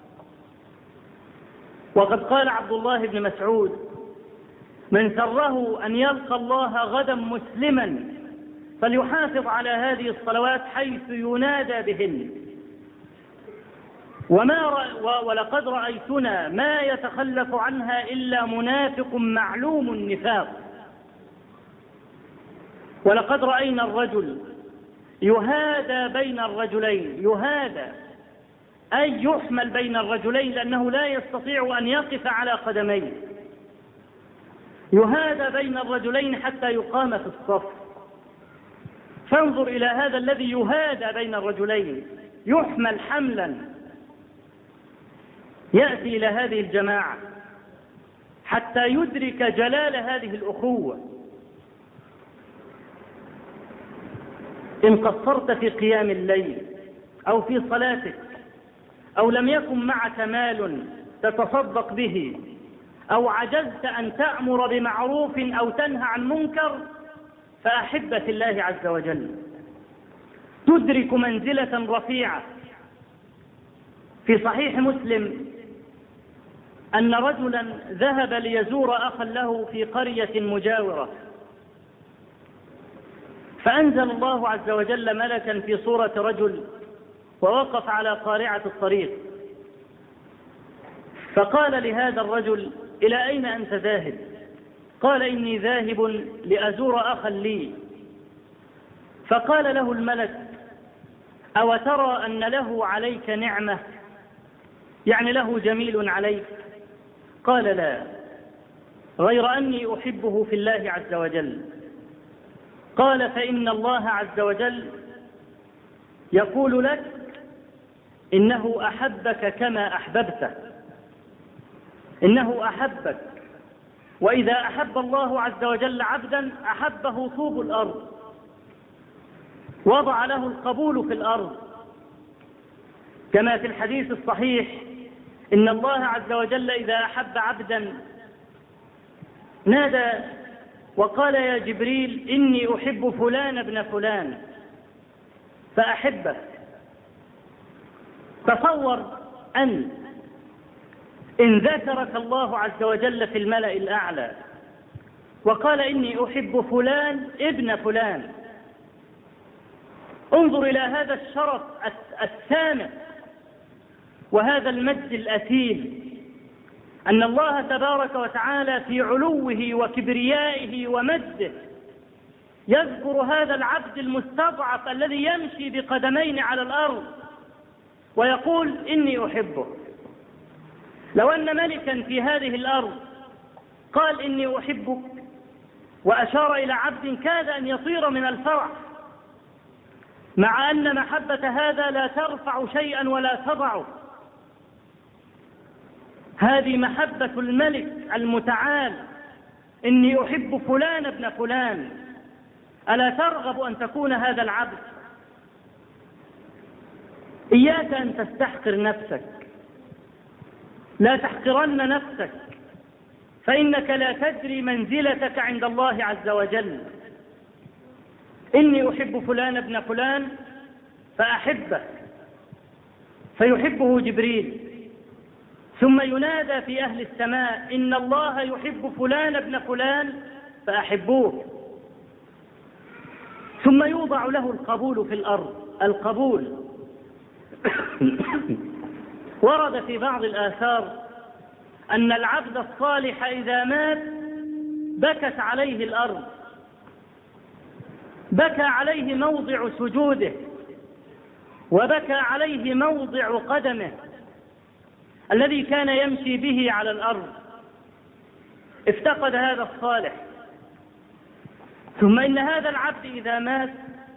وقد قال عبد الله بن مسعود: من سره أن يلقى الله غدا مسلما فليحافظ على هذه الصلوات حيث ينادى بهن. وما رأ ولقد رأيتنا ما يتخلف عنها إلا منافق معلوم النفاق. ولقد رأينا الرجل يهادى بين الرجلين، يهادى أي يحمل بين الرجلين لأنه لا يستطيع أن يقف على قدميه، يهادى بين الرجلين حتى يقام في الصف. فانظر إلى هذا الذي يهادى بين الرجلين، يحمل حملا يأتي إلى هذه الجماعة حتى يدرك جلال هذه الأخوة. إن قصرت في قيام الليل أو في صلاتك أو لم يكن معك مال تتصدق به أو عجزت أن تأمر بمعروف أو تنهى عن منكر، فأحب في الله عز وجل تدرك منزلة رفيعة. في صحيح مسلم أن رجلا ذهب ليزور أخا له في قرية مجاورة، فأنزل الله عز وجل ملكا في صورة رجل ووقف على قارعة الطريق، فقال لهذا الرجل: إلى أين أنت ذاهب؟ قال: إني ذاهب لأزور أخا لي. فقال له الملك: أو ترى أن له عليك نعمة، يعني له جميل عليك؟ قال: لا، غير أني أحبه في الله عز وجل. قال: فإن الله عز وجل يقول لك إنه أحبك كما أحببته، إنه أحبك، وإذا أحب الله عز وجل عبدا أحبه طوب الأرض، وضع له القبول في الأرض، كما في الحديث الصحيح: إن الله عز وجل إذا أحب عبدا نادى وقال: يا جبريل إني أحب فلان ابن فلان فأحبه. تصور أن إن ذكرك الله عز وجل في الملأ الأعلى وقال: إني أحب فلان ابن فلان، انظر إلى هذا الشرف السامع وهذا المجد الأثيل، أن الله تبارك وتعالى في علوه وكبريائه ومجده يذكر هذا العبد المستضعف الذي يمشي بقدمين على الأرض ويقول: إني أحبه. لو أن ملكا في هذه الأرض قال: إني أحبك، وأشار إلى عبد كاد أن يطير من الفرح، مع أن محبة هذا لا ترفع شيئا ولا تضعه. هذه محبة الملك المتعال: إني أحب فلان ابن فلان. ألا ترغب أن تكون هذا العبد؟ إياك أن تستحقر نفسك، لا تحقرن نفسك، فإنك لا تدري منزلتك عند الله عز وجل. إني أحب فلان ابن فلان فأحبه، فيحبه جبريل، ثم ينادى في أهل السماء: إن الله يحب فلان ابن فلان فأحبوه، ثم يوضع له القبول في الأرض. القبول ورد في بعض الآثار أن العبد الصالح إذا مات بكت عليه الأرض، بكى عليه موضع سجوده، وبكى عليه موضع قدمه الذي كان يمشي به على الأرض. افتقد هذا الصالح. ثم إن هذا العبد إذا مات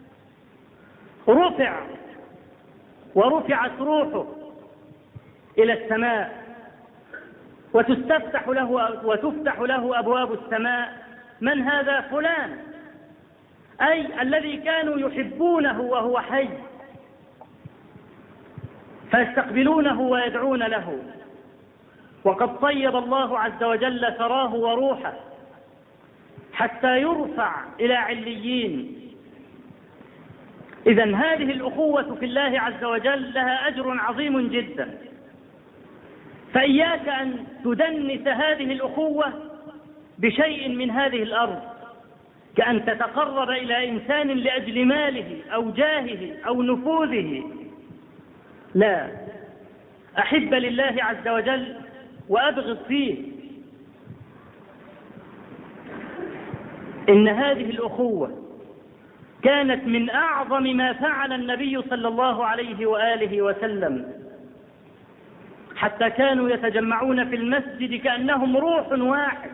رفع ورفعت روحه إلى السماء، وتستفتح له وتفتح له أبواب السماء. من هذا؟ فلان، أي الذي كانوا يحبونه وهو حي، فيستقبلونه ويدعون له. وقد طيب الله عز وجل ثراه وروحه حتى يرفع إلى عليين. إذن هذه الأخوة في الله عز وجل لها أجر عظيم جدا، فإياك أن تدنس هذه الأخوة بشيء من هذه الأرض، كأن تتقرب إلى إنسان لأجل ماله أو جاهه أو نفوذه. لا، أحب لله عز وجل وأبغض فيه. إن هذه الأخوة كانت من أعظم ما فعل النبي صلى الله عليه وآله وسلم، حتى كانوا يتجمعون في المسجد كأنهم روح واحد.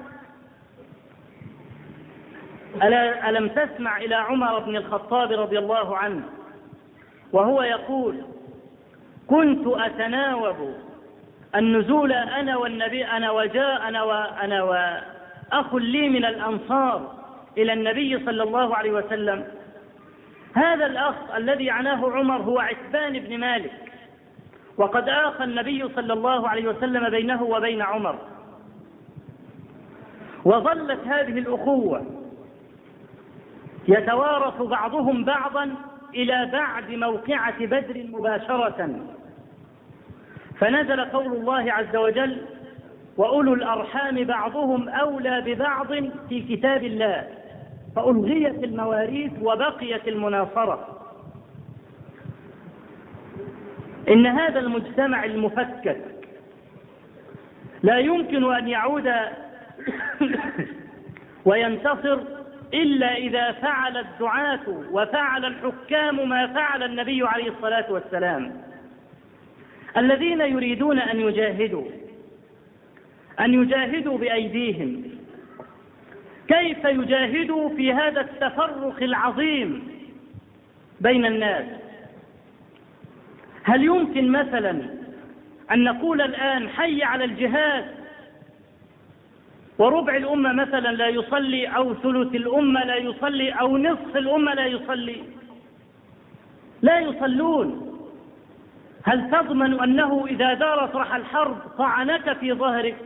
ألا ألم تسمع إلى عمر بن الخطاب رضي الله عنه وهو يقول: كنت أتناوب النزول أنا والنبي أنا وجاء أنا وأنا وأخ لي من الأنصار إلى النبي صلى الله عليه وسلم، هذا الأخ الذي عناه عمر هو عتبان بن مالك، وقد آخى النبي صلى الله عليه وسلم بينه وبين عمر، وظلت هذه الأخوة يتوارث بعضهم بعضا إلى بعد موقعة بدر مباشرة، فنزل قول الله عز وجل: وأولو الأرحام بعضهم أولى ببعض في كتاب الله، فألغيت المواريث وبقيت المناصرة. إن هذا المجتمع المفكك لا يمكن أن يعود وينتصر إلا إذا فعل الدعاة وفعل الحكام ما فعل النبي عليه الصلاة والسلام، الذين يريدون أن يجاهدوا أن يجاهدوا بأيديهم. كيف يجاهدوا في هذا التفرق العظيم بين الناس؟ هل يمكن مثلا أن نقول الآن حي على الجهاد وربع الأمة مثلا لا يصلي، أو ثلث الأمة لا يصلي، أو نصف الأمة لا يصلي؟ لا يصلون. هل تضمن أنه إذا دارت رح الحرب طعنك في ظهرك؟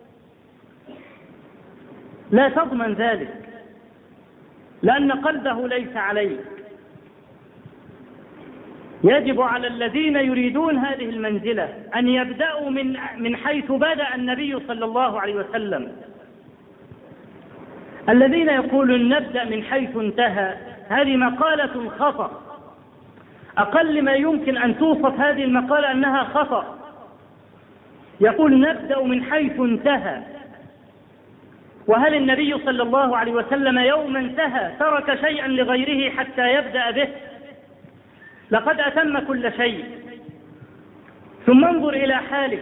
لا تضمن ذلك، لأن قلبه ليس عليك. يجب على الذين يريدون هذه المنزلة أن يبدأوا من من حيث بدأ النبي صلى الله عليه وسلم. الذين يقولون نبدأ من حيث انتهى، هذه مقالة خطأ. أقل ما يمكن أن توصف هذه المقالة أنها خطأ. يقول نبدأ من حيث انتهى، وهل النبي صلى الله عليه وسلم يوم انتهى ترك شيئا لغيره حتى يبدأ به؟ لقد أتم كل شيء. ثم انظر إلى حالك،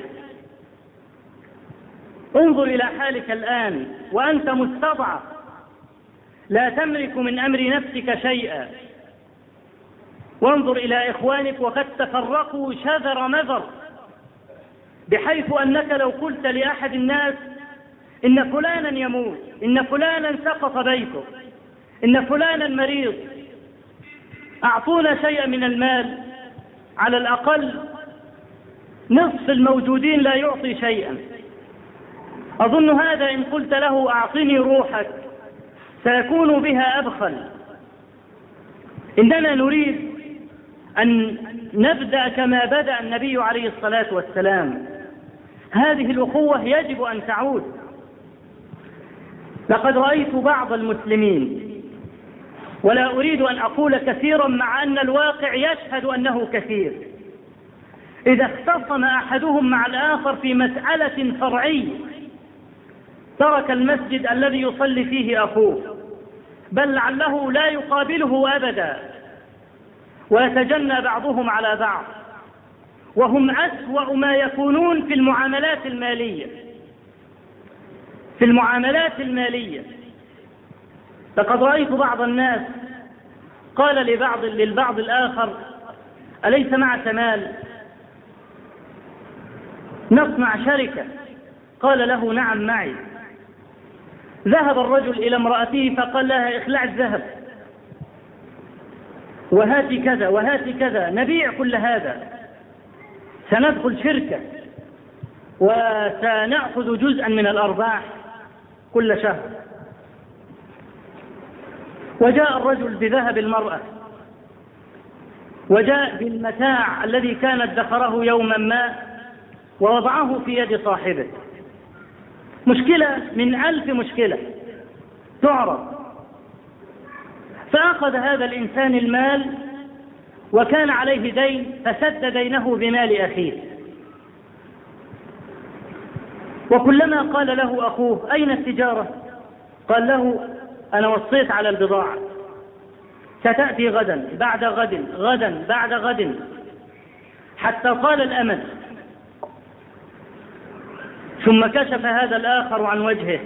انظر إلى حالك الآن وأنت مستضعف، لا تملك من أمر نفسك شيئا. وانظر إلى إخوانك وقد تفرقوا شذر مذر، بحيث أنك لو قلت لأحد الناس إن فلانا يموت، إن فلانا سقط بيته، إن فلانا مريض، أعطونا شيئا من المال، على الأقل نصف الموجودين لا يعطي شيئا. أظن هذا إن قلت له أعطني روحك سيكون بها أبخل. إننا نريد أن نبدأ كما بدأ النبي عليه الصلاة والسلام. هذه الأخوة يجب أن تعود. لقد رأيت بعض المسلمين، ولا أريد أن أقول كثيرا مع أن الواقع يشهد أنه كثير، إذا اختصم أحدهم مع الآخر في مسألة فرعية ترك المسجد الذي يصلي فيه أخوه، بل لعله لا يقابله أبدا، ويتجنى بعضهم على بعض، وهم أسوأ ما يكونون في المعاملات المالية. في المعاملات المالية لقد رأيت بعض الناس قال لبعض للبعض الآخر: أليس معك مال نصنع شركة؟ قال له: نعم معي. ذهب الرجل إلى امرأته فقال لها: اخلع الذهب وهاتي كذا وهاتي كذا، نبيع كل هذا، سندخل شركة وسنأخذ جزءا من الأرباح كل شهر. وجاء الرجل بذهب المرأة، وجاء بالمتاع الذي كان ادخره يوما ما ووضعه في يد صاحبه. مشكلة من ألف مشكلة تعرض. فأخذ هذا الإنسان المال وكان عليه دين، فسد دينه بمال أخيه. وكلما قال له أخوه: أين التجارة؟ قال له: أنا وصيت على البضاعة، ستأتي غدا بعد غد غدا بعد غد، حتى طال الأمد. ثم كشف هذا الآخر عن وجهه،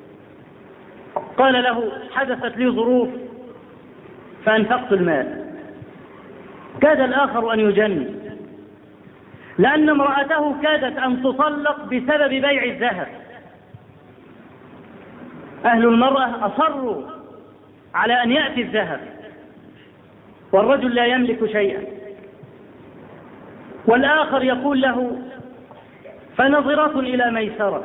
قال له: حدثت لي ظروف فأنفقت المال. كاد الآخر أن يجن، لأن امرأته كادت أن تطلق بسبب بيع الذهب. أهل المرأة أصروا على أن يأتي الذهب، والرجل لا يملك شيئا، والآخر يقول له فنظرة إلى ميسرة،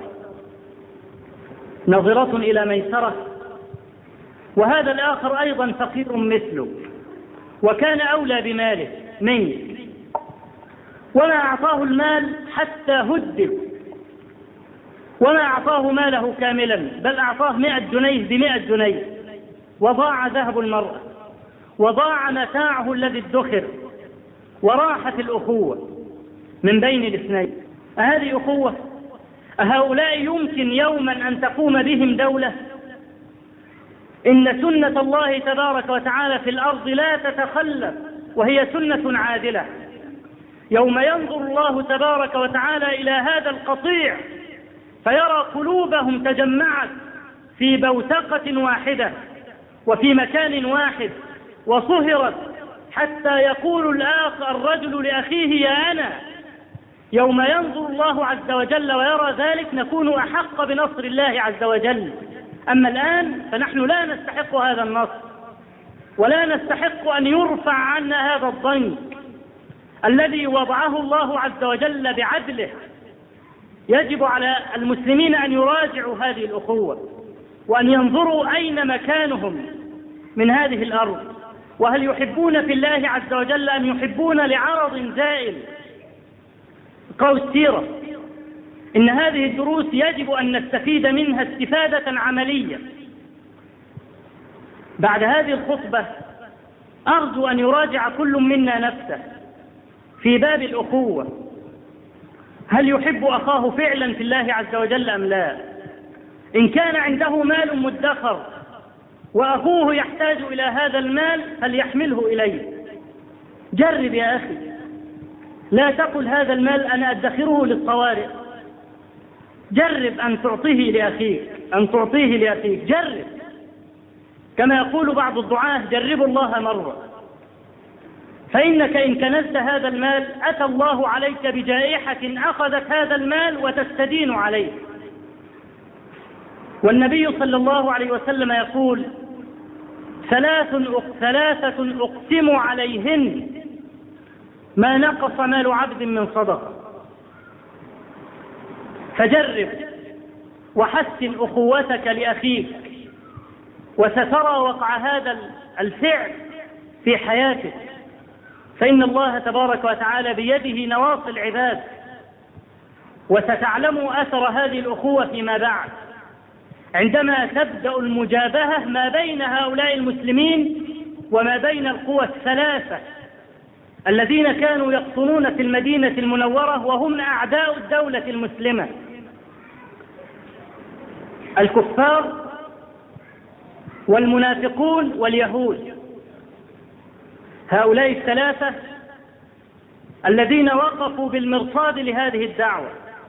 نظرة إلى ميسرة، وهذا الآخر أيضا فقير مثله وكان أولى بماله منه، وما أعطاه المال حتى هدد، وما أعطاه ماله كاملا، بل أعطاه مئة جنيه بمئة جنيه، وضاع ذهب المرأة، وضاع متاعه الذي ادخر، وراحت الأخوة من بين الاثنين. أهذه أخوة؟ أهؤلاء يمكن يوما أن تقوم بهم دولة؟ إن سنة الله تبارك وتعالى في الأرض لا تتخلف، وهي سنة عادلة. يوم ينظر الله تبارك وتعالى إلى هذا القطيع فيرى قلوبهم تجمعت في بوتقة واحدة وفي مكان واحد وصهرت، حتى يقول الآخر الرجل لأخيه يا أنا. يوم ينظر الله عز وجل ويرى ذلك نكون أحق بنصر الله عز وجل. أما الآن فنحن لا نستحق هذا النصر، ولا نستحق أن يرفع عنا هذا الضنك الذي وضعه الله عز وجل بعدله. يجب على المسلمين أن يراجعوا هذه الأخوة، وأن ينظروا أين مكانهم من هذه الأرض، وهل يحبون في الله عز وجل أن يحبون لعرض زائل. قول السيرة إن هذه الدروس يجب أن نستفيد منها استفادة عملية. بعد هذه الخطبة أرجو أن يراجع كل منا نفسه في باب الأخوة، هل يحب أخاه فعلا في الله عز وجل أم لا؟ إن كان عنده مال مدخر وأخوه يحتاج إلى هذا المال فليحمله إليه. جرب يا أخي، لا تقل هذا المال أنا أدخره للطوارئ. جرب أن تعطيه لأخيك، أن تعطيه لأخيك، جرب. كما يقول بعض الدعاة جربوا الله مرة، فإنك إن كنزت هذا المال أتى الله عليك بجائحة أخذت هذا المال وتستدين عليه. والنبي صلى الله عليه وسلم يقول ثلاث ثلاثة أقسم عليهن ما نقص مال عبد من صدقة. فجرب وحسن أخوتك لأخيك، وسترى وقع هذا الفعل في حياتك، فإن الله تبارك وتعالى بيده نواصي العباد، وستعلم أثر هذه الأخوة فيما بعد عندما تبدأ المجابهة ما بين هؤلاء المسلمين وما بين القوى الثلاثة الذين كانوا يقطنون في المدينة المنورة وهم أعداء الدولة المسلمة، الكفار والمنافقون واليهود. هؤلاء الثلاثة الذين وقفوا بالمرصاد لهذه الدعوة.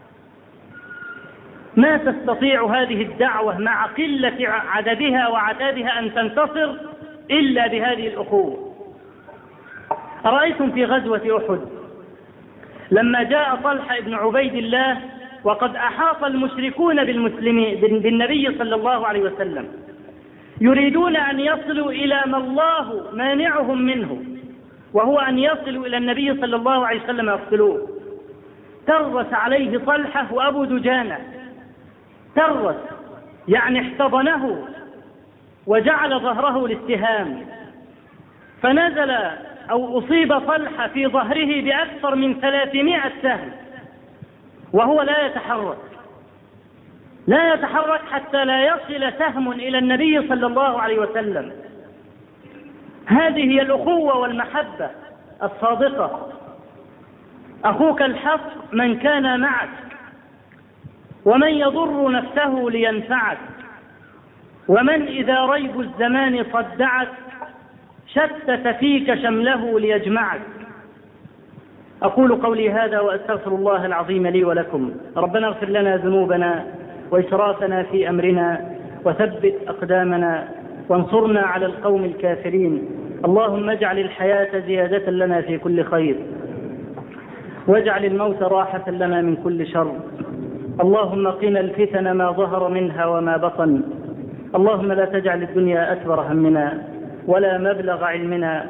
ما تستطيع هذه الدعوة مع قلة عددها وعتادها أن تنتصر إلا بهذه الأخوة. أرأيتم في غزوة أحد لما جاء طلحة بن عبيد الله وقد أحاط المشركون بالمسلمين بالنبي صلى الله عليه وسلم، يريدون أن يصلوا إلى ما الله مانعهم منه، وهو أن يصلوا إلى النبي صلى الله عليه وسلم يقتلوه. ترس عليه طلحة وأبو دجانة، ترس يعني احتضنه وجعل ظهره للسهام، فنزل أو أصيب طلحة في ظهره بأكثر من ثلاثمائة سهم وهو لا يتحرك، لا يتحرك حتى لا يصل سهم إلى النبي صلى الله عليه وسلم. هذه هي الأخوة والمحبة الصادقة. أخوك الحق من كان معك، ومن يضر نفسه لينفعك، ومن إذا ريب الزمان صدعك شتت فيك شمله ليجمعك. أقول قولي هذا وأستغفر الله العظيم لي ولكم. ربنا اغفر لنا ذنوبنا وإسرافنا في أمرنا، وثبت أقدامنا، وانصرنا على القوم الكافرين. اللهم اجعل الحياة زيادة لنا في كل خير، واجعل الموت راحة لنا من كل شر. اللهم قنا الفتن ما ظهر منها وما بطن. اللهم لا تجعل الدنيا أكبر همنا ولا مبلغ علمنا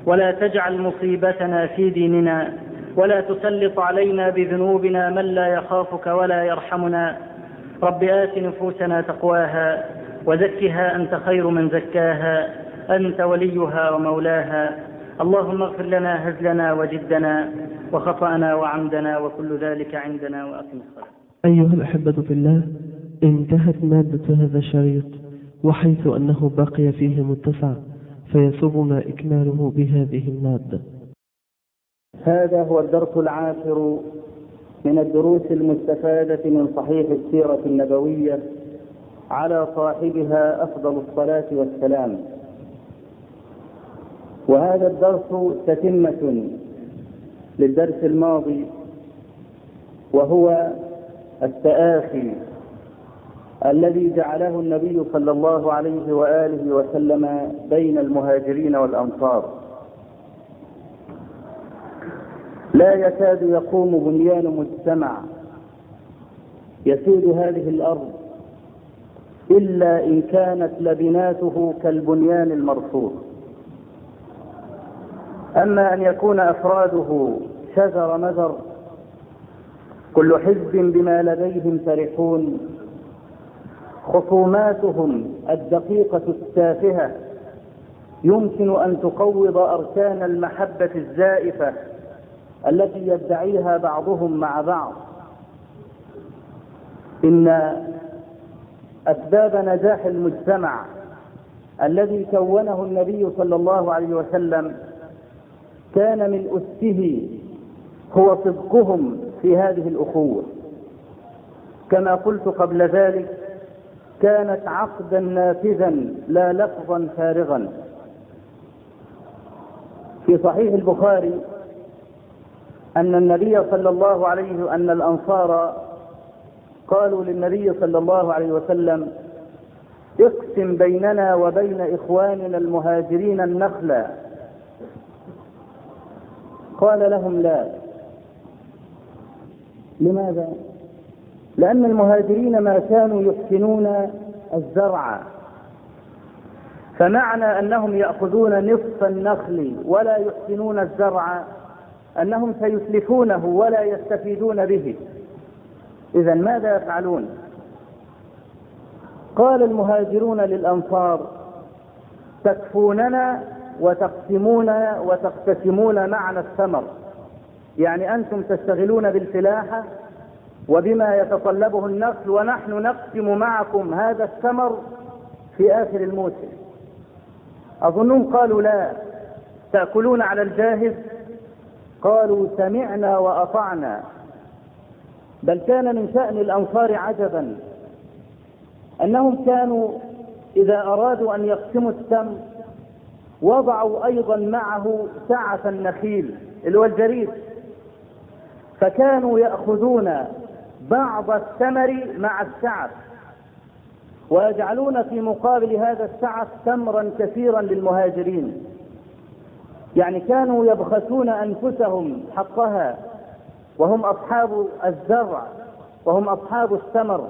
ولا تجعل مصيبتنا في ديننا، ولا تسلط علينا بذنوبنا من لا يخافك ولا يرحمنا. رب آت نفوسنا تقواها وزكها أنت خير من زكاها، أنت وليها ومولاها. اللهم اغفر لنا هزلنا وجدنا وخطأنا وعمدنا وكل ذلك عندنا، وأقم الصلاة. أيها الأحبة في الله، انتهت مادة هذا الشريط، وحيث أنه بقي فيه متسع فيسرنا إكماله بهذه المادة. هذا هو الدرس العاشر من الدروس المستفادة من صحيح السيرة النبوية، على صاحبها أفضل الصلاة والسلام. وهذا الدرس تتمة للدرس الماضي، وهو التآخي الذي جعله النبي صلى الله عليه وآله وسلم بين المهاجرين والأنصار. لا يكاد يقوم بنيان مجتمع يسود هذه الأرض إلا إن كانت لبناته كالبنيان المرصوص. أما أن يكون أفراده شذر مذر كل حزب بما لديهم فرحون، خصوماتهم الدقيقة التافهة يمكن أن تقوض أركان المحبة الزائفة التي يدعيها بعضهم مع بعض. إن أسباب نجاح المجتمع الذي كونه النبي صلى الله عليه وسلم كان من أسه هو صدقهم في هذه الأخوة. كما قلت قبل ذلك، كانت عقدا نافذا لا لفظا فارغا. في صحيح البخاري أن النبي صلى الله عليه أن الأنصار قالوا للنبي صلى الله عليه وسلم: اقسم بيننا وبين إخواننا المهاجرين النخل. قال لهم: لا. لماذا؟ لأن المهاجرين ما كانوا يحسنون الزرع، فمعنى أنهم يأخذون نصف النخل ولا يحسنون الزرع أنهم سيتلفونه ولا يستفيدون به. إذن ماذا يفعلون؟ قال المهاجرون للأنصار: تكفوننا وتقسمون وتقتسمون معنا الثمر، يعني أنتم تشتغلون بالفلاحة وبما يتطلبه النخل، ونحن نقسم معكم هذا الثمر في آخر الموسم. أظنهم قالوا: لا. تأكلون على الجاهز؟ قالوا: سمعنا وأطعنا. بل كان من شأن الأنصار عجبا أنهم كانوا إذا أرادوا أن يقسموا التمر وضعوا أيضا معه سعف النخيل اللي هو الجريد، فكانوا يأخذون بعض الثمر مع السعف ويجعلون في مقابل هذا السعف تمرا كثيرا للمهاجرين. يعني كانوا يبخسون أنفسهم حقها، وهم أصحاب الزرع وهم أصحاب الثمر.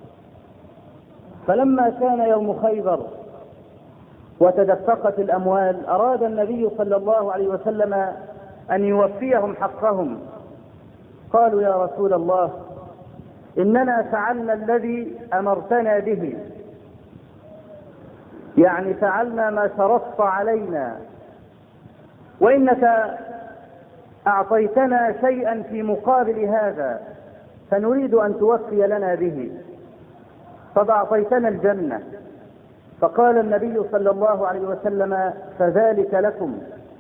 فلما كان يوم خيبر وتدفقت الأموال، أراد النبي صلى الله عليه وسلم أن يوفيهم حقهم. قالوا: يا رسول الله، إننا فعلنا الذي أمرتنا به، يعني فعلنا ما شرطت علينا، وإنك أعطيتنا شيئا في مقابل هذا فنريد أن توفي لنا به، قد أعطيتنا الجنة. فقال النبي صلى الله عليه وسلم: فذلك لكم.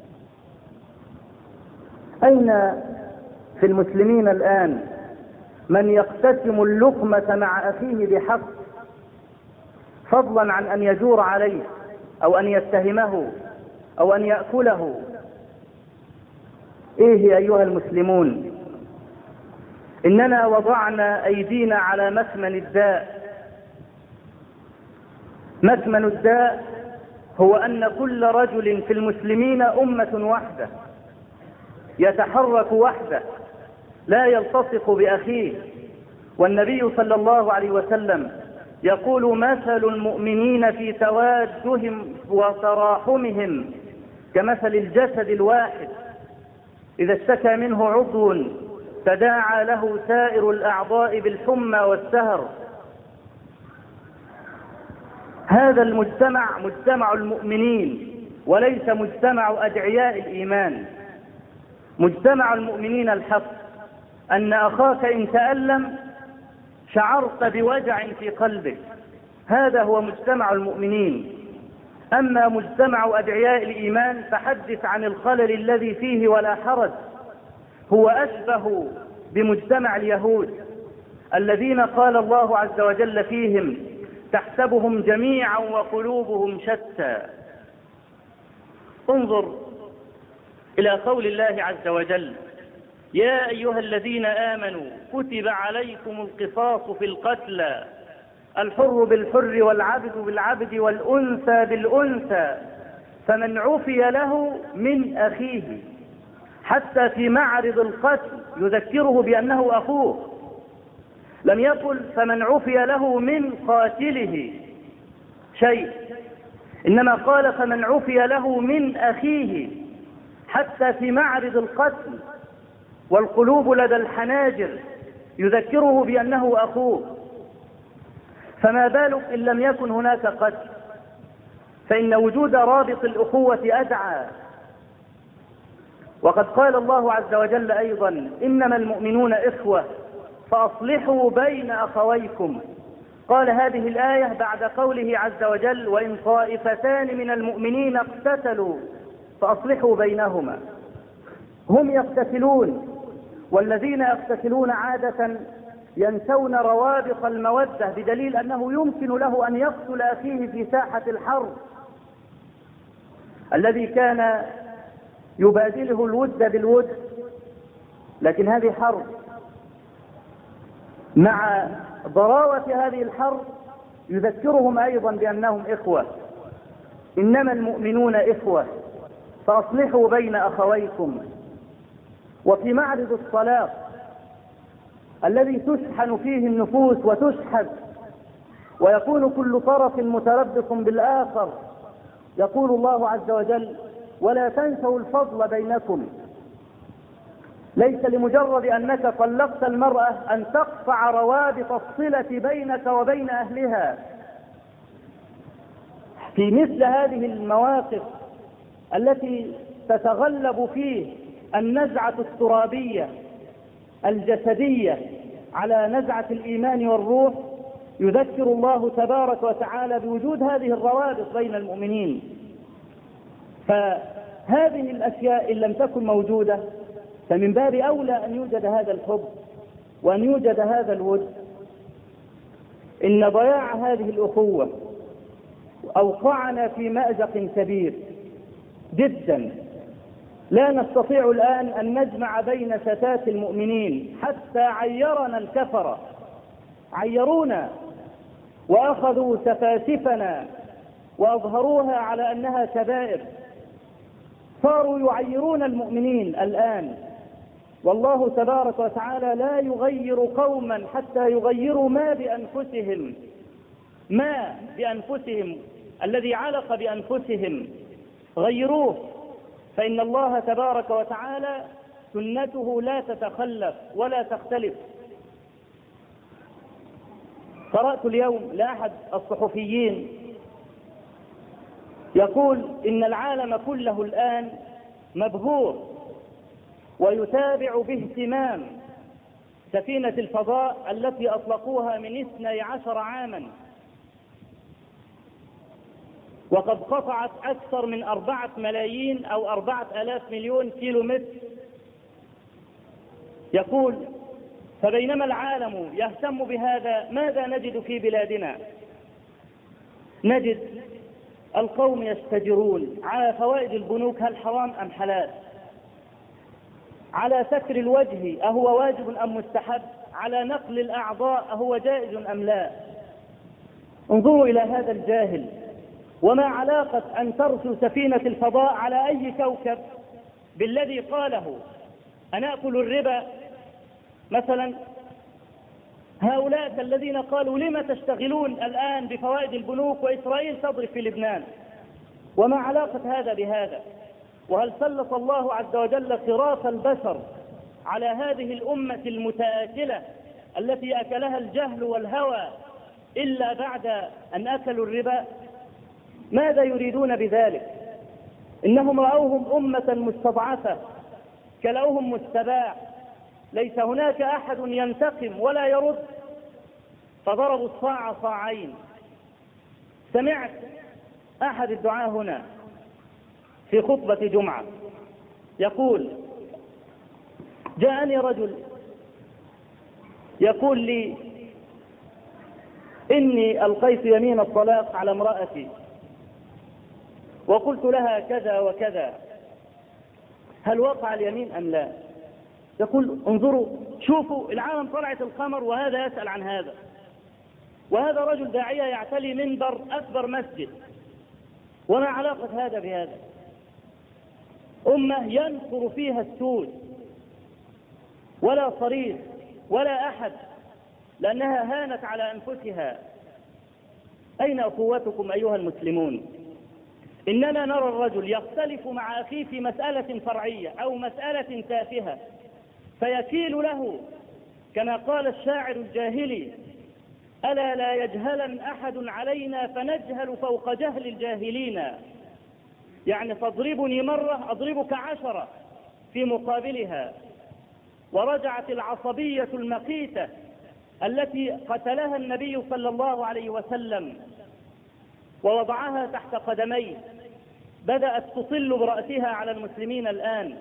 أين في المسلمين الآن من يقتسم اللقمة مع أخيه بحق، فضلا عن أن يجور عليه أو أن يتهمه أو أن يأكله؟ إيه أيها المسلمون، إننا وضعنا أيدينا على مكمن الداء. مكمن الداء هو أن كل رجل في المسلمين أمة واحدة يتحرك وحده لا يلتصق بأخيه. والنبي صلى الله عليه وسلم يقول: مثل المؤمنين في توادهم وتراحمهم كمثل الجسد الواحد إذا اشتكى منه عضو تداعى له سائر الأعضاء بالحمى والسهر. هذا المجتمع مجتمع المؤمنين وليس مجتمع أدعياء الإيمان. مجتمع المؤمنين الحق أن أخاك إن تألم شعرت بوجع في قلبك، هذا هو مجتمع المؤمنين. أما مجتمع أدعياء الإيمان فحدث عن الخلل الذي فيه ولا حرج، هو أشبه بمجتمع اليهود الذين قال الله عز وجل فيهم تحسبهم جميعا وقلوبهم شتى. انظر إلى قول الله عز وجل يا أيها الذين آمنوا كتب عليكم القصاص في القتلى الحر بالحر والعبد بالعبد والأنثى بالأنثى فمن عفي له من أخيه، حتى في معرض القتل يذكره بأنه أخوه، لم يقل فمن عفي له من قاتله شيء، إنما قال فمن عفي له من أخيه، حتى في معرض القتل والقلوب لدى الحناجر يذكره بأنه أخوه. فما بالك إن لم يكن هناك قتل، فإن وجود رابط الأخوة أدعى. وقد قال الله عز وجل أيضا إنما المؤمنون إخوة فأصلحوا بين أخويكم. قال هذه الآية بعد قوله عز وجل وإن طائفتان من المؤمنين اقتتلوا فأصلحوا بينهما. هم يقتتلون، والذين يقتتلون عادة ينسون روابط المودة، بدليل أنه يمكن له أن يقتل أخيه في ساحة الحرب الذي كان يبادله الود بالود، لكن هذه حرب. مع ضراوة هذه الحرب يذكرهم أيضا بأنهم إخوة. إنما المؤمنون إخوة فأصلحوا بين أخويكم. وفي معرض الصلاة الذي تشحن فيه النفوس وتشحذ ويكون كل طرف متربص بالآخر، يقول الله عز وجل ولا تنسوا الفضل بينكم. ليس لمجرد أنك طلقت المرأة أن تقطع روابط الصلة بينك وبين أهلها. في مثل هذه المواقف التي تتغلب فيه النزعة الترابية الجسدية على نزعة الإيمان والروح، يذكر الله تبارك وتعالى بوجود هذه الروابط بين المؤمنين. فهذه الأشياء إن لم تكن موجودة فمن باب أولى أن يوجد هذا الحب وأن يوجد هذا الود. إن ضياع هذه الأخوة أوقعنا في مأزق كبير جدا، لا نستطيع الآن أن نجمع بين شتات المؤمنين، حتى عيرنا الكفرة، عيرونا وأخذوا سفاسفنا وأظهروها على أنها كبائر، صاروا يعيرون المؤمنين الآن. والله تبارك وتعالى لا يغير قوما حتى يغيروا ما بأنفسهم، ما بأنفسهم الذي علق بأنفسهم غيروه، فإن الله تبارك وتعالى سنته لا تتخلف ولا تختلف. قرأت اليوم لأحد الصحفيين يقول إن العالم كله الآن مبهور ويتابع باهتمام سفينة الفضاء التي أطلقوها من اثني عشر عاما، وقد قطعت أكثر من أربعة ملايين أو أربعة آلاف مليون كيلو متر. يقول فبينما العالم يهتم بهذا ماذا نجد في بلادنا؟ نجد القوم يستجرون على فوائد البنوك هل حرام أم حلال، على ستر الوجه أهو واجب أم مستحب، على نقل الأعضاء أهو جائز أم لا. انظروا إلى هذا الجاهل، وما علاقة أن ترسل سفينة الفضاء على أي كوكب بالذي قاله أنأكل الربا مثلا؟ هؤلاء الذين قالوا لما تشتغلون الآن بفوائد البنوك وإسرائيل تضرب في لبنان؟ وما علاقة هذا بهذا؟ وهل سلط الله عز وجل خراف البشر على هذه الأمة المتآكلة التي أكلها الجهل والهوى إلا بعد أن أكلوا الربا؟ ماذا يريدون بذلك؟ إنهم رأوهم أمة مستضعفة، كلوهم مستباع، ليس هناك أحد ينتقم ولا يرد، فضربوا الصاع صاعين. سمعت أحد الدعاة هنا في خطبة جمعة يقول: جاءني رجل يقول لي إني ألقيت يمين الطلاق على امرأتي وقلت لها كذا وكذا، هل وقع اليمين أم لا؟ يقول: انظروا شوفوا العالم طلعت القمر وهذا يسأل عن هذا، وهذا رجل داعية يعتلي منبر أكبر مسجد، وما علاقة هذا بهذا؟ أمة ينصر فيها السود ولا صريخ ولا أحد لأنها هانت على أنفسها. أين أخوتكم أيها المسلمون؟ إننا نرى الرجل يختلف مع أخيه في مسألة فرعية أو مسألة تافهة فيكيل له، كما قال الشاعر الجاهلي: ألا لا يجهلن أحد علينا فنجهل فوق جهل الجاهلين. يعني تضربني مرة أضربك عشرة في مقابلها. ورجعت العصبية المقيتة التي قتلها النبي صلى الله عليه وسلم ووضعها تحت قدميه، بدأت تطل برأسها على المسلمين الآن.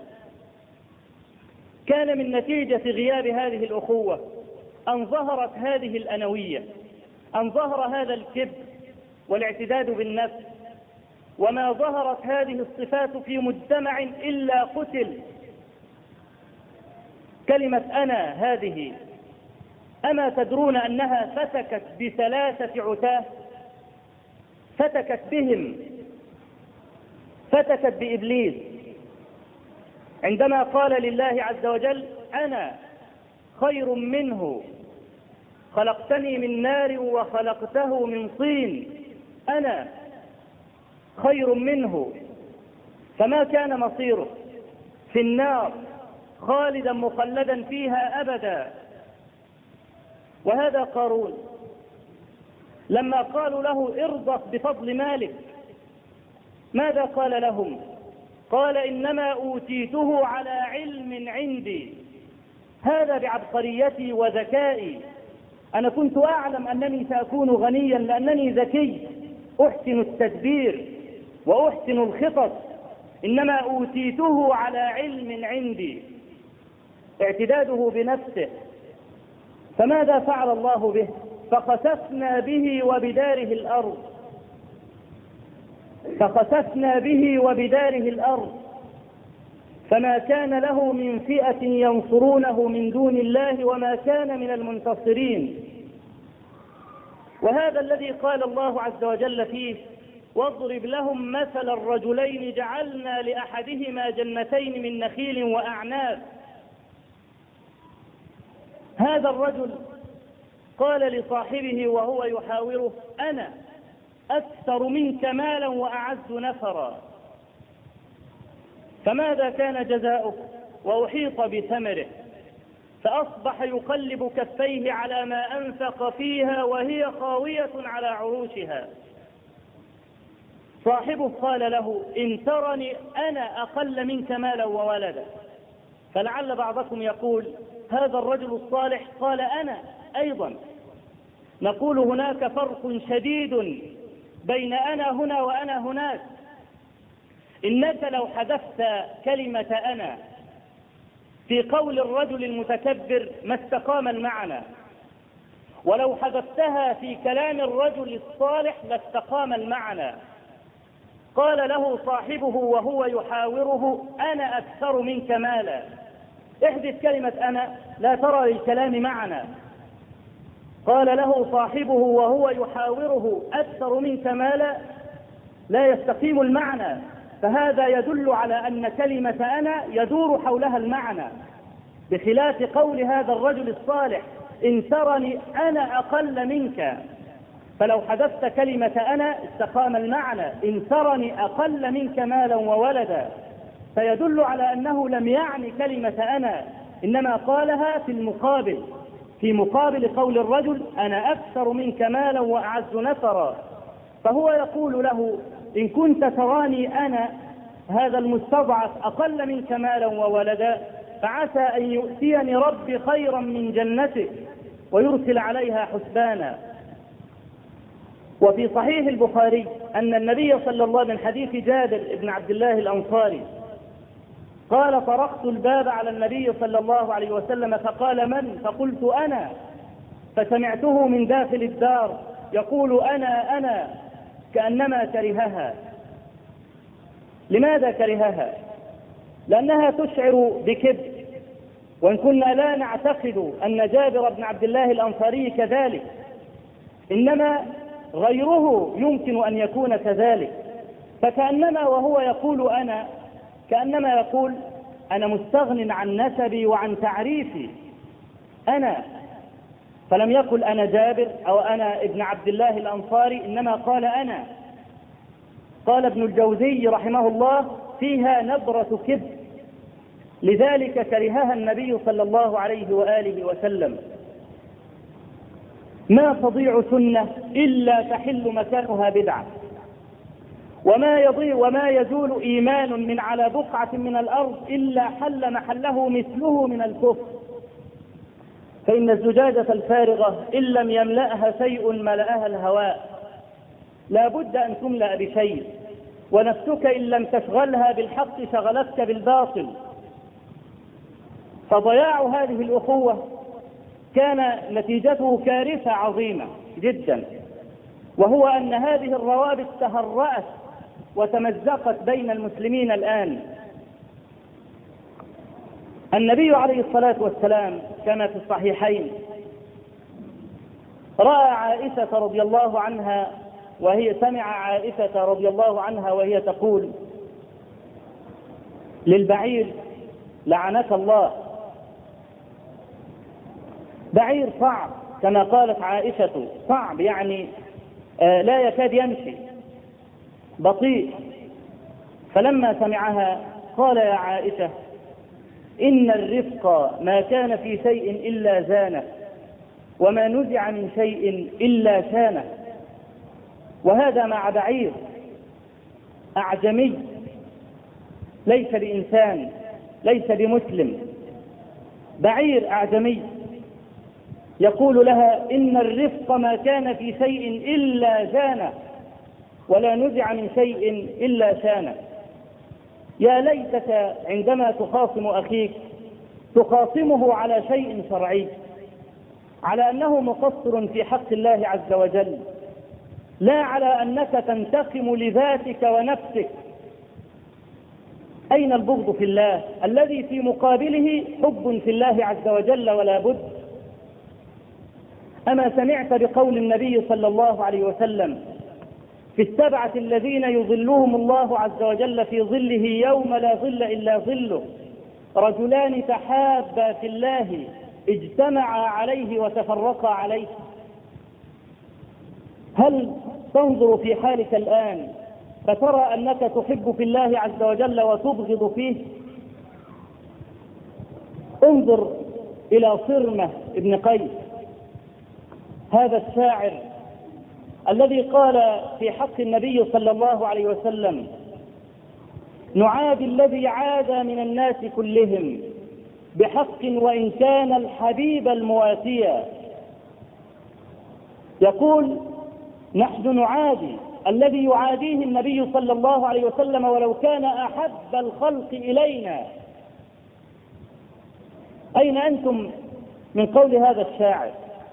كان من نتيجة غياب هذه الأخوة أن ظهرت هذه الأنوية، أن ظهر هذا الكبر والاعتداد بالنفس، وما ظهرت هذه الصفات في مجتمع إلا قتل. كلمة أنا هذه، أما تدرون أنها فتكت بثلاثة عتاه؟ فتكت بهم، فتكت بإبليس عندما قال لله عز وجل: أنا خير منه خلقتني من نار وخلقته من طين، أنا خير منه. فما كان مصيره؟ في النار خالدا مخلدا فيها أبدا. وهذا قارون لما قالوا له: ارضخ بفضل مالك، ماذا قال لهم؟ قال: إنما أوتيته على علم عندي، هذا بعبقريتي وذكائي، أنا كنت أعلم أنني سأكون غنيا لأنني ذكي، أحسن التدبير وأحسن الخطط، إنما أوتيته على علم عندي. اعتداده بنفسه. فماذا فعل الله به؟ فخسفنا به وبداره الأرض، فخسفنا به وبداره الأرض، فما كان له من فئة ينصرونه من دون الله وما كان من المنتصرين. وهذا الذي قال الله عز وجل فيه: واضرب لهم مثل الرجلين جعلنا لأحدهما جنتين من نخيل وأعناب. هذا الرجل قال لصاحبه وهو يحاوره: أنا أكثر منك مالا وأعز نفرا. فماذا كان جزاؤه؟ وأحيط بثمره، فأصبح يقلب كفيه على ما أنفق فيها وهي خاوية على عروشها. صاحبه قال له: إن ترني أنا أقل منك مالا وولدا. فلعل بعضكم يقول: هذا الرجل الصالح قال أنا أيضا. نقول هناك فرق شديد بين أنا هنا وأنا هناك. إنك لو حذفت كلمة أنا في قول الرجل المتكبر ما استقام المعنى، ولو حذفتها في كلام الرجل الصالح لاستقام المعنى. قال له صاحبه وهو يحاوره: أنا أكثر منك مالا. احذف كلمة أنا لا ترى للكلام معنى. قال له صاحبه وهو يحاوره: أكثر منك مالا، لا يستقيم المعنى. فهذا يدل على أن كلمة أنا يدور حولها المعنى، بخلاف قول هذا الرجل الصالح: إن ترني أنا أقل منك. فلو حذفت كلمة أنا استقام المعنى: إن ترني أقل منك مالا وولدا. فيدل على أنه لم يعني كلمة أنا، إنما قالها في المقابل، في مقابل قول الرجل أنا أكثر منك مالا وأعز نفرا. فهو يقول له إن كنت تراني أنا هذا المستضعف أقل منك مالا وولدا، فعسى أن يؤتيني ربي خيرا من جنتك ويرسل عليها حسبانا. وفي صحيح البخاري أن النبي صلى الله عليه وسلم من حديث جابر بن عبد الله الأنصاري قال طرقت الباب على النبي صلى الله عليه وسلم فقال من؟ فقلت أنا، فسمعته من داخل الدار يقول أنا أنا كأنما كرهها. لماذا كرهها؟ لأنها تشعر بكبر، وإن كنا لا نعتقد أن جابر بن عبد الله الأنصاري كذلك، إنما غيره يمكن أن يكون كذلك. فكأنما وهو يقول أنا كأنما يقول أنا مستغن عن نسبي وعن تعريفي أنا، فلم يقل أنا جابر أو أنا ابن عبد الله الأنصاري، إنما قال أنا. قال ابن الجوزي رحمه الله فيها نبرة كبر، لذلك كرهها النبي صلى الله عليه وآله وسلم. ما تضيع سنة إلا تحل مكانها بدعة، وما يضيع وما يزول إيمان من على بقعة من الأرض إلا حل محله مثله من الكفر. فإن الزجاجة الفارغة إن لم يملأها شيء ملأها الهواء، لا بد أن تملأ بشيء، ونفسك إن لم تشغلها بالحق شغلتك بالباطل. فضياع هذه الأخوة كان نتيجته كارثة عظيمة جدا، وهو أن هذه الروابط تهرأت وتمزقت بين المسلمين الآن. النبي عليه الصلاة والسلام كما في الصحيحين رأى عائشة رضي الله عنها وهي سمع عائشة رضي الله عنها وهي تقول للبعير لعنك الله. بعير صعب كما قالت عائشة، صعب يعني آه لا يكاد يمشي، بطيء. فلما سمعها قال يا عائشة إن الرفق ما كان في شيء إلا زانه، وما نزع من شيء إلا شانه. وهذا مع بعير أعجمي ليس بإنسان، ليس بمسلم، بعير أعجمي يقول لها إن الرفق ما كان في شيء إلا زانه، ولا نزع من شيء إلا شانه. يا ليتك عندما تخاصم أخيك تخاصمه على شيء شرعي، على أنه مقصر في حق الله عز وجل، لا على أنك تنتقم لذاتك ونفسك. أين البغض في الله الذي في مقابله حب في الله عز وجل ولا بد؟ أما سمعت بقول النبي صلى الله عليه وسلم في السبعة الذين يظلهم الله عز وجل في ظله يوم لا ظل إلا ظله، رجلان تحابا في الله اجتمعا عليه وتفرقا عليه. هل تنظر في حالك الآن فترى أنك تحب في الله عز وجل وتبغض فيه؟ انظر إلى صرمة ابن قيس هذا الشاعر الذي قال في حق النبي صلى الله عليه وسلم نعادي الذي عاد من الناس كلهم بحق وإن كان الحبيب المواسيا. يقول نحن نعادي الذي يعاديه النبي صلى الله عليه وسلم ولو كان أحب الخلق إلينا. أين أنتم من قول هذا الشاعر؟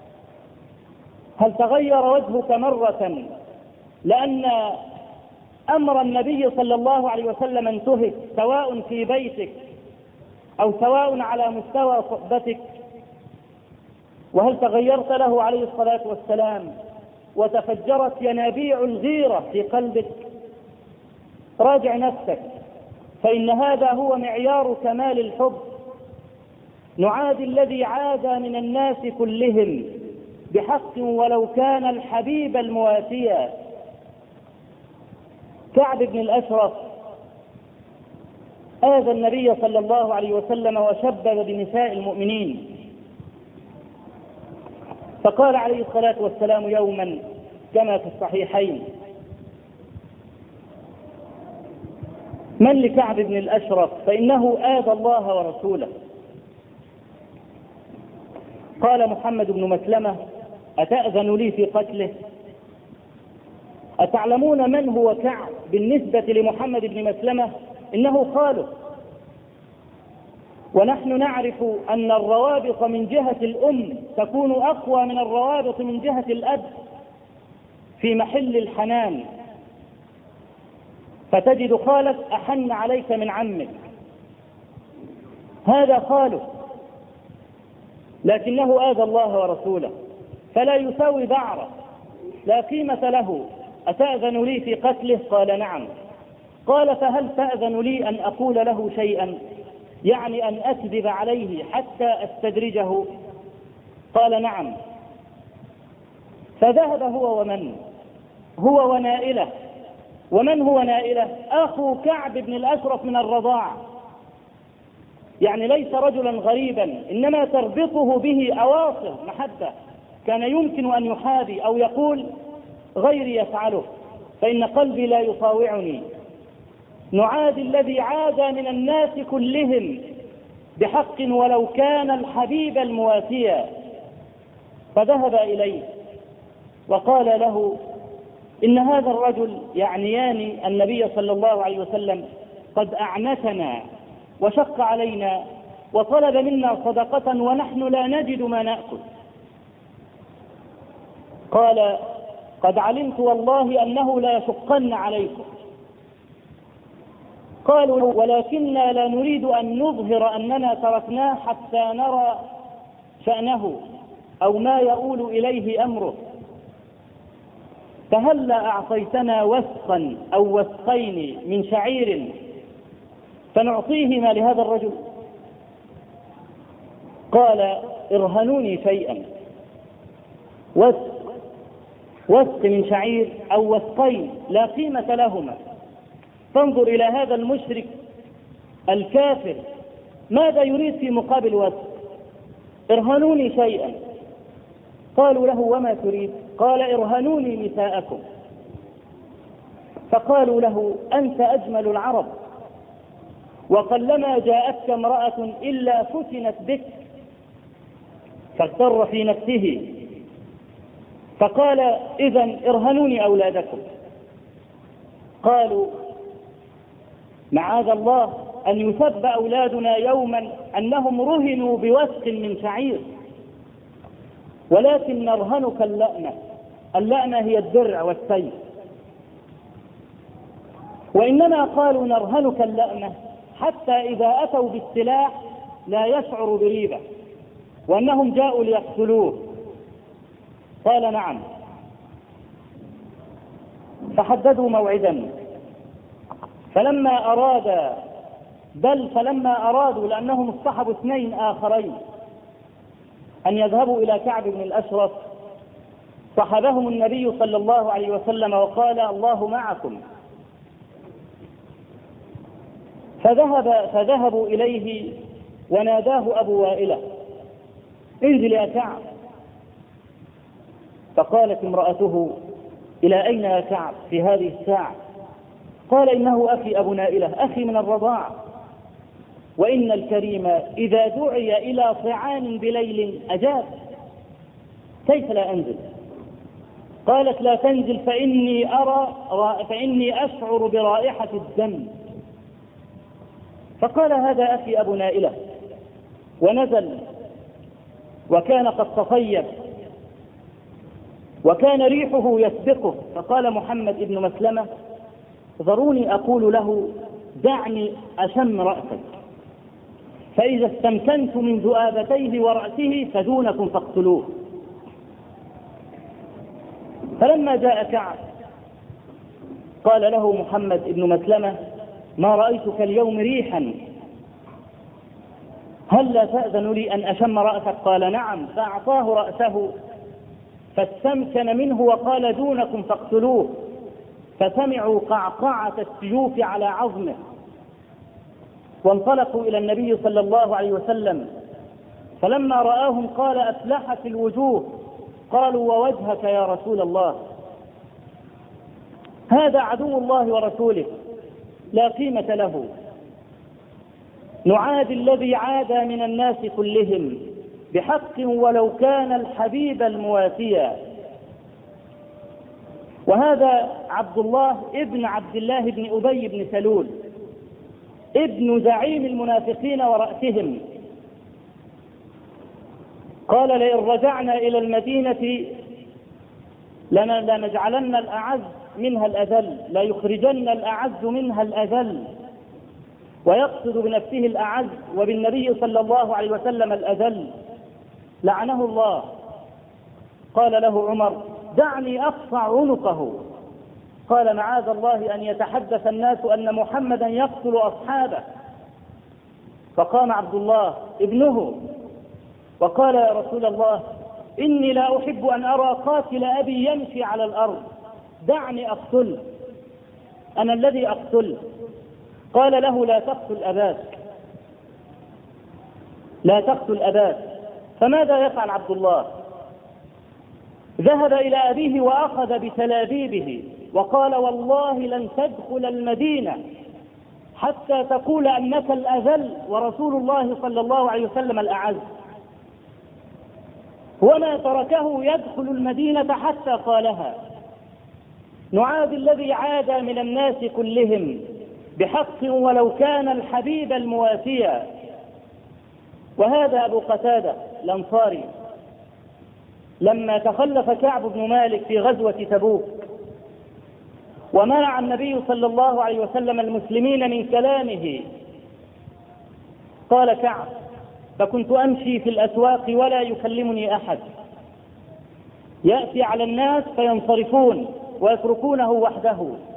هل تغير وجهك مرة لأن أمر النبي صلى الله عليه وسلم انتهك، سواء في بيتك أو سواء على مستوى صحبتك؟ وهل تغيرت له عليه الصلاة والسلام وتفجرت ينابيع الغيرة في قلبك؟ راجع نفسك، فإن هذا هو معيار كمال الحب. نعادي الذي عاد من الناس كلهم بحق ولو كان الحبيب المواسيا. كعب بن الأشرف آذى النبي صلى الله عليه وسلم وشبب بنساء المؤمنين، فقال عليه الصلاة والسلام يوما كما في الصحيحين: من لكعب بن الأشرف فإنه آذى الله ورسوله. قال محمد بن مسلمة: أتأذن لي في قتله؟ أتعلمون من هو كعب بالنسبة لمحمد بن مسلمة؟ إنه خاله، ونحن نعرف أن الروابط من جهة الأم تكون أقوى من الروابط من جهة الأب في محل الحنان، فتجد خالك أحن عليك من عمك، هذا خاله، لكنه آذى الله ورسوله فلا يساوي بعره، لا قيمة له. أتأذن لي في قتله؟ قال نعم. قال: فهل تأذن لي أن أقول له شيئا، يعني أن أكذب عليه حتى أستدرجه؟ قال نعم. فذهب هو ومن هو ونائلة. ومن هو نائلة؟ أخو كعب بن الأشرف من الرضاعة، يعني ليس رجلا غريبا، إنما تربطه به أواصر محبة، كان يمكن أن يحابي أو يقول غيري يفعله فإن قلبي لا يطاوعني، نعادي الذي عاد من الناس كلهم بحق ولو كان الحبيب المواسيا. فذهب إليه وقال له: إن هذا الرجل، يعنيان النبي صلى الله عليه وسلم، قد أعنتنا وشق علينا وطلب منا صدقة ونحن لا نجد ما نأكل. قال: قد علمت والله أنه لا يشقن عليكم. قالوا: ولكننا لا نريد أن نظهر أننا تركناه حتى نرى شأنه أو ما يؤول إليه أمره، فهلا أعطيتنا وسقا أو وسقين من شعير فنعطيهما لهذا الرجل؟ قال: ارهنوني شيئا، وسق وسق من شعير أو وسقين لا قيمة لهما. فانظر إلى هذا المشرك الكافر ماذا يريد في مقابل وسق؟ ارهنوني شيئا. قالوا له: وما تريد؟ قال: ارهنوني نساءكم. فقالوا له: أنت أجمل العرب، وقلما جاءتك امرأة إلا فتنت بك. فاغتر في نفسه فقال: إذن ارهنوني أولادكم. قالوا: معاذ الله أن يثب أولادنا يوما أنهم رهنوا بوسق من شعير، ولكن نرهنك اللأمة. اللأمة هي الدرع والسيف، وإنما قالوا نرهنك اللأمة حتى إذا أتوا بالسلاح لا يشعر بريبة، وأنهم جاءوا ليقتلوه. قال: نعم. فحددوا موعدا، فلما أراد بل فلما أرادوا لأنهم اصطحبوا اثنين آخرين أن يذهبوا إلى كعب بن الأشرف، صحبهم النبي صلى الله عليه وسلم وقال: الله معكم. فذهب فذهبوا إليه وناداه أبو وائلة: انزل يا كعب. فقالت امرأته: إلى أين يا كعب في هذه الساعة؟ قال: إنه أخي أبو نائلة، أخي من الرضاعة، وإن الكريم إذا دعي إلى طعام بليل أجاب، كيف لا أنزل؟ قالت: لا تنزل فإني أرى فإني أشعر برائحة الدم. فقال: هذا أخي أبو نائلة، ونزل، وكان قد تطيب وكان ريحه يسبقه. فقال محمد بن مسلمة: ذروني أقول له دعني أشم رأسك، فإذا استمكنت من ذؤابتيه ورأسه فدونكم فاقتلوه. فلما جاء كعب قال له محمد بن مسلمة: ما رأيتك اليوم ريحا، هل لا تأذن لي أن أشم رأسك؟ قال: نعم. فأعطاه رأسه فاستمكن منه وقال: دونكم فاقتلوه. فسمعوا قعقعة السيوف على عظمه، وانطلقوا إلى النبي صلى الله عليه وسلم، فلما رآهم قال: أفلحت الوجوه. قالوا: ووجهك يا رسول الله؟ هذا عدو الله ورسوله لا قيمة له. نعادي الذي عادى من الناس كلهم بحق ولو كان الحبيب المواسيا. وهذا عبد الله ابن عبد الله بن أبي بن سلول ابن زعيم المنافقين ورأسهم. قال: لئن رجعنا إلى المدينة لنجعلن الأعز منها الأذل، لا يخرجن الأعز منها الأذل، ويقصد بنفسه الأعز وبالنبي صلى الله عليه وسلم الأذل، لعنه الله. قال له عمر: دعني أقطع عنقه. قال: معاذ الله أن يتحدث الناس أن محمدا يقتل أصحابه. فقام عبد الله ابنه وقال: يا رسول الله، إني لا أحب أن أرى قاتل أبي يمشي على الأرض، دعني أقتل، أنا الذي أقتل. قال له: لا تقتل أباك، لا تقتل أباك. فماذا يفعل عبد الله؟ ذهب إلى أبيه وأخذ بتلابيبه وقال: والله لن تدخل المدينة حتى تقول أنك الأذل ورسول الله صلى الله عليه وسلم الأعز. وما تركه يدخل المدينة حتى قالها. نعادي الذي عاد من الناس كلهم بحق ولو كان الحبيب المواسيا. وهذا أبو قتادة الأنصاري لما تخلف كعب بن مالك في غزوة تبوك ومنع النبي صلى الله عليه وسلم المسلمين من كلامه، قال كعب: فكنت أمشي في الأسواق ولا يكلمني أحد، يأتي على الناس فينصرفون ويتركونه وحده.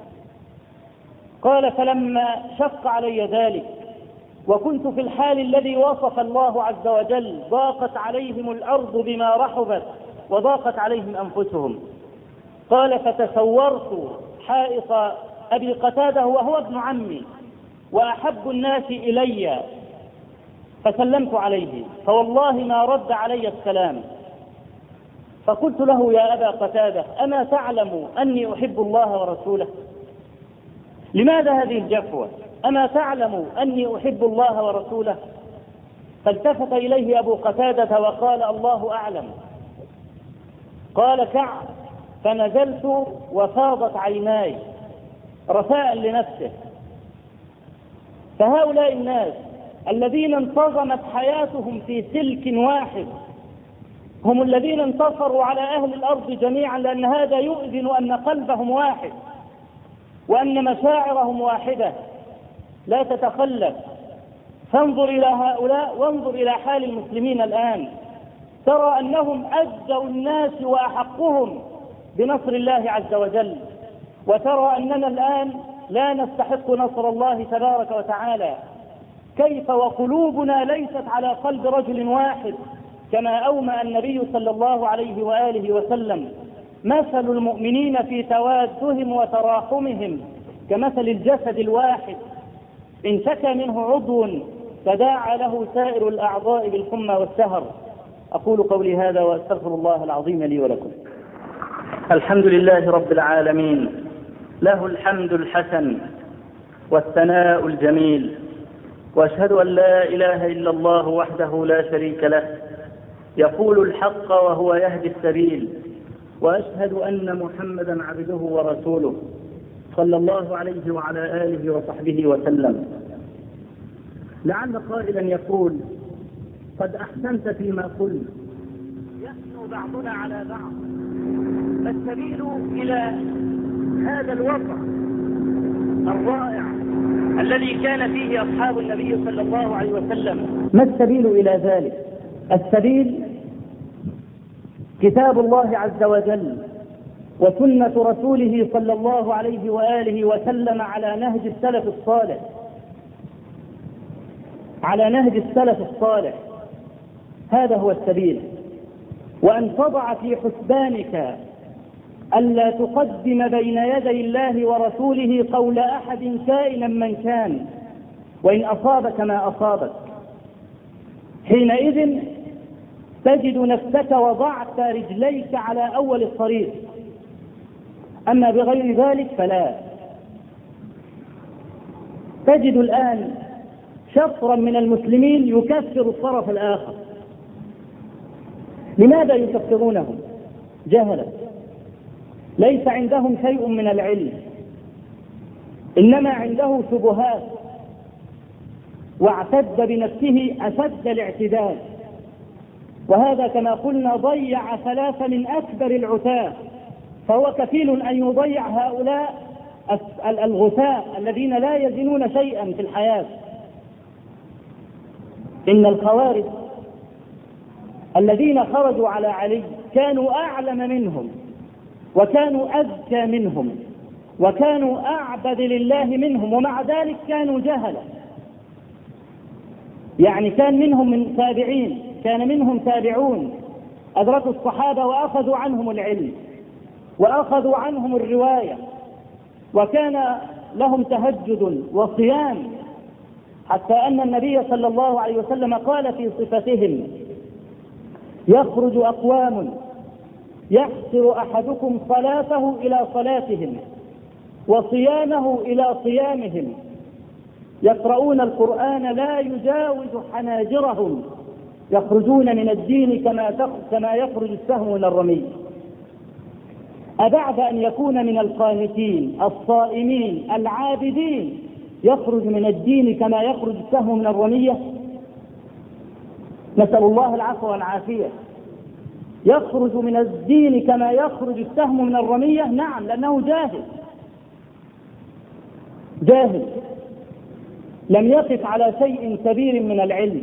قال: فلما شق علي ذلك وكنت في الحال الذي وصف الله عز وجل ضاقت عليهم الأرض بما رحبت وضاقت عليهم أنفسهم. قال: فتسورت حائط أبي قتادة وهو ابن عمي وأحب الناس إلي، فسلمت عليه فوالله ما رد علي السلام. فقلت له: يا أبا قتادة، أما تعلم أني أحب الله ورسوله؟ لماذا هذه الجفوة؟ أما تعلم أني أحب الله ورسوله؟ فالتفت إليه أبو قتادة وقال: الله أعلم. قال كعب: فنزلت وفاضت عيناي رثاء لنفسه. فهؤلاء الناس الذين انتظمت حياتهم في سلك واحد هم الذين انتصروا على أهل الأرض جميعا، لأن هذا يؤذن أن قلبهم واحد وأن مشاعرهم واحدة لا تتخلف. فانظر إلى هؤلاء وانظر إلى حال المسلمين الآن، ترى أنهم أجدوا الناس وأحقهم بنصر الله عز وجل، وترى أننا الآن لا نستحق نصر الله تبارك وتعالى. كيف وقلوبنا ليست على قلب رجل واحد، كما أومأ النبي صلى الله عليه وآله وسلم: مثل المؤمنين في توادهم وتراحمهم كمثل الجسد الواحد، إن شكى منه عضو تداعى له سائر الأعضاء بالحمى والسهر. أقول قولي هذا وأستغفر الله العظيم لي ولكم. الحمد لله رب العالمين، له الحمد الحسن والثناء الجميل، وأشهد أن لا إله إلا الله وحده لا شريك له، يقول الحق وهو يهدي السبيل، وأشهد أن محمدا عبده ورسوله صلى الله عليه وعلى آله وصحبه وسلم. لعل قائلا يقول: قد أحسنت فيما قلت، يحنو بعضنا على بعض، فالسبيل إلى هذا الوضع الرائع الذي كان فيه أصحاب النبي صلى الله عليه وسلم. ما السبيل إلى ذلك؟ السبيل كتاب الله عز وجل وسنة رسوله صلى الله عليه وآله وسلم على نهج السلف الصالح، على نهج السلف الصالح. هذا هو السبيل. وأن تضع في حسبانك ألا تقدم بين يدي الله ورسوله قول أحد كائنا من كان، وإن أصابك ما أصابك، حينئذ تجد نفسك وضعت رجليك على أول الطريق. أما بغير ذلك فلا. تجد الآن شطرا من المسلمين يكفر الطرف الآخر. لماذا يكفرونهم؟ جهلا، ليس عندهم شيء من العلم، إنما عنده شبهات، واعتد بنفسه أشد الاعتداد. وهذا كما قلنا ضيع ثلاثة من أكبر العتاة، فهو كفيل أن يضيع هؤلاء الغثاء الذين لا يزنون شيئا في الحياة. إن الخوارج الذين خرجوا على علي كانوا أعلم منهم، وكانوا أذكى منهم، وكانوا أعبد لله منهم، ومع ذلك كانوا جهلا. يعني كان منهم من تابعين، كان منهم تابعون أدركوا الصحابة وأخذوا عنهم العلم وأخذوا عنهم الرواية، وكان لهم تهجد وصيام، حتى أن النبي صلى الله عليه وسلم قال في صفتهم: يخرج أقوام يحسر أحدكم صلاته إلى صلاتهم وصيامه إلى صيامهم، يقرؤون القرآن لا يجاوز حناجرهم، يخرجون من الدين كما كما يخرج السهم من الرمي. أبعد أن يكون من القانتين الصائمين العابدين يخرج من الدين كما يخرج السهم من الرمية؟ نسأل الله العفو والعافية. يخرج من الدين كما يخرج السهم من الرمية؟ نعم، لأنه جاهل جاهل لم يقف على شيء كبير من العلم،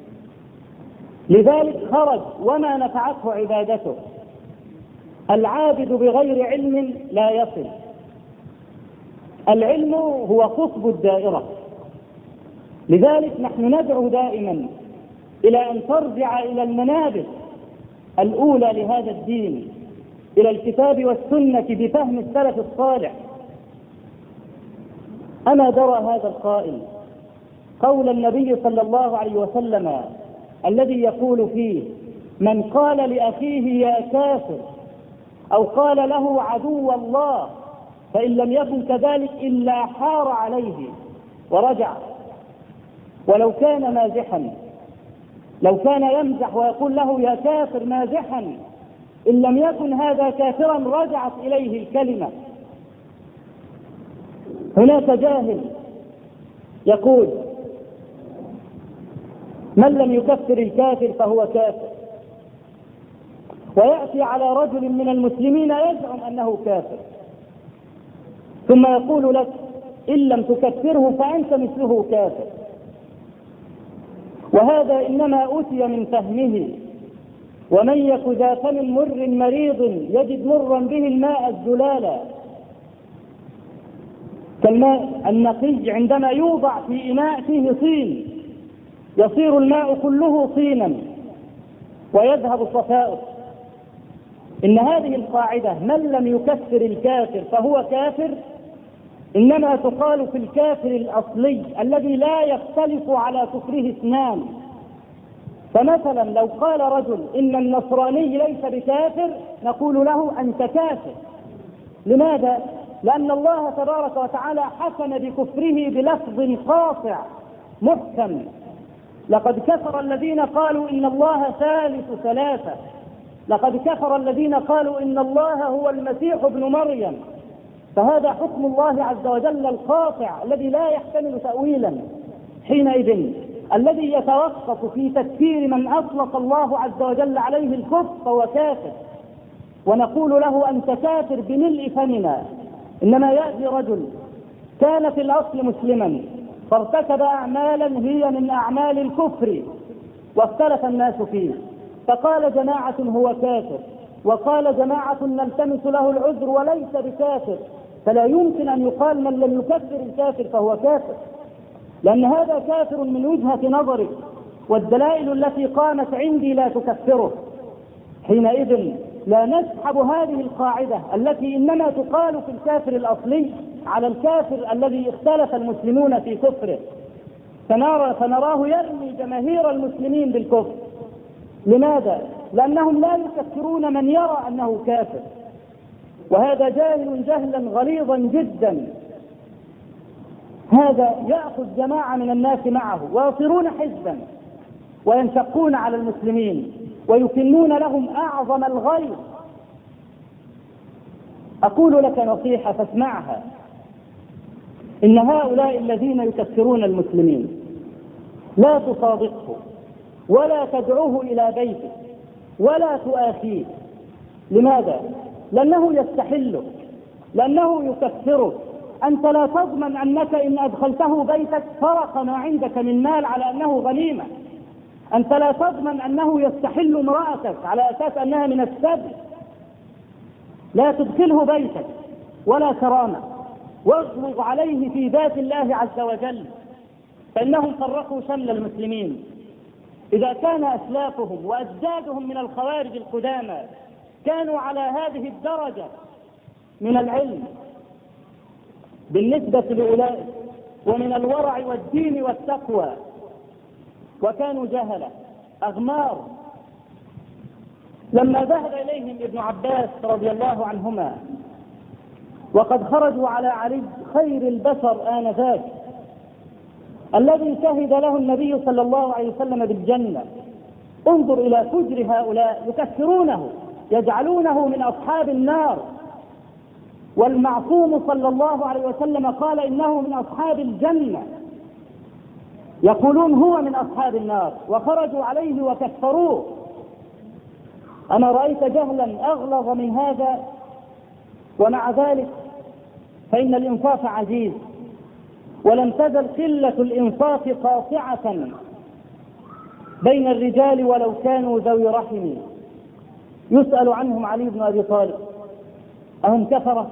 لذلك خرج وما نفعته عبادته. العابد بغير علم لا يصل. العلم هو قطب الدائرة. لذلك نحن ندعو دائما إلى أن ترجع إلى المنابر الأولى لهذا الدين، إلى الكتاب والسنة بفهم السلف الصالح. أنا درى هذا القائل قول النبي صلى الله عليه وسلم الذي يقول فيه: من قال لأخيه يا كافر أو قال له عدو الله فإن لم يكن كذلك إلا حار عليه ورجع. ولو كان مازحا، لو كان يمزح ويقول له يا كافر مازحا، إن لم يكن هذا كافرا رجعت إليه الكلمة. هناك جاهل يقول: من لم يكفر الكافر فهو كافر، ويأتي على رجل من المسلمين يزعم أنه كافر، ثم يقول لك: إن لم تكفره فأنت مثله كافر. وهذا إنما أوتي من فهمه. ومن يك ذا فم مر مريض يجد مرا به الماء الزلالا، كالماء النقي عندما يوضع في إناء فيه طين يصير الماء كله طينا ويذهب صفاؤه. إن هذه القاعدة من لم يكفر الكافر فهو كافر إنما تقال في الكافر الأصلي الذي لا يختلف على كفره اثنان. فمثلا لو قال رجل إن النصراني ليس بكافر نقول له أنت كافر. لماذا؟ لأن الله تبارك وتعالى حكم بكفره بلفظ قاطع محكم: لقد كفر الذين قالوا إن الله ثالث ثلاثة، لقد كفر الذين قالوا إن الله هو المسيح ابن مريم. فهذا حكم الله عز وجل القاطع الذي لا يحتمل تأويلا. حينئذ الذي يتوقف في تكفير من أطلق الله عز وجل عليه الكفر فهو كافر، ونقول له أنت كافر بملء فمنا. إنما يأتي رجل كان في الأصل مسلما فارتكب أعمالا هي من أعمال الكفر واختلف الناس فيه، فقال جماعة هو كافر، وقال جماعة نلتمس له العذر وليس بكافر. فلا يمكن أن يقال من لم يكفر الكافر فهو كافر، لأن هذا كافر من وجهة نظرك، والدلائل التي قامت عندي لا تكفره. حينئذ لا نسحب هذه القاعدة التي إنما تقال في الكافر الأصلي على الكافر الذي اختلف المسلمون في كفره. فنرى فنراه يرمي جماهير المسلمين بالكفر. لماذا؟ لأنهم لا يكفرون من يرى أنه كافر، وهذا جاهل جهلا غليظا جدا. هذا يأخذ جماعة من الناس معه ويصيرون حزبا وينشقون على المسلمين ويكنون لهم أعظم الغيظ. أقول لك نصيحة فاسمعها: إن هؤلاء الذين يكفرون المسلمين لا تصادقه ولا تدعوه إلى بيته ولا تؤاخيه. لماذا؟ لأنه يستحلك، لأنه يكفرك. أنت لا تضمن أنك إن أدخلته بيتك فرق ما عندك من مال على أنه غنيمة. أنت لا تضمن أنه يستحل امرأتك على أساس أنها من السبي. لا تدخله بيتك ولا كرامة، واغلظ عليه في ذات الله عز وجل، فإنهم فرقوا شمل المسلمين. إذا كان أسلافهم وأجدادهم من الخوارج القدامى كانوا على هذه الدرجة من العلم بالنسبة لأولئك ومن الورع والدين والتقوى، وكانوا جهلة أغمار، لما ذهب إليهم ابن عباس رضي الله عنهما وقد خرجوا على علي خير البشر آنذاك الذي شهد له النبي صلى الله عليه وسلم بالجنة، انظر إلى فجر هؤلاء، يكفرونه، يجعلونه من أصحاب النار، والمعصوم صلى الله عليه وسلم قال إنه من أصحاب الجنة، يقولون هو من أصحاب النار، وخرجوا عليه وكفروه. أنا رأيت جهلا أغلظ من هذا؟ ومع ذلك فإن الإنصاف عزيز، ولم تزل قلة الإنصاف قاطعة بين الرجال ولو كانوا ذوي رحم. يسأل عنهم علي بن أبي طالب: أهم كفرة؟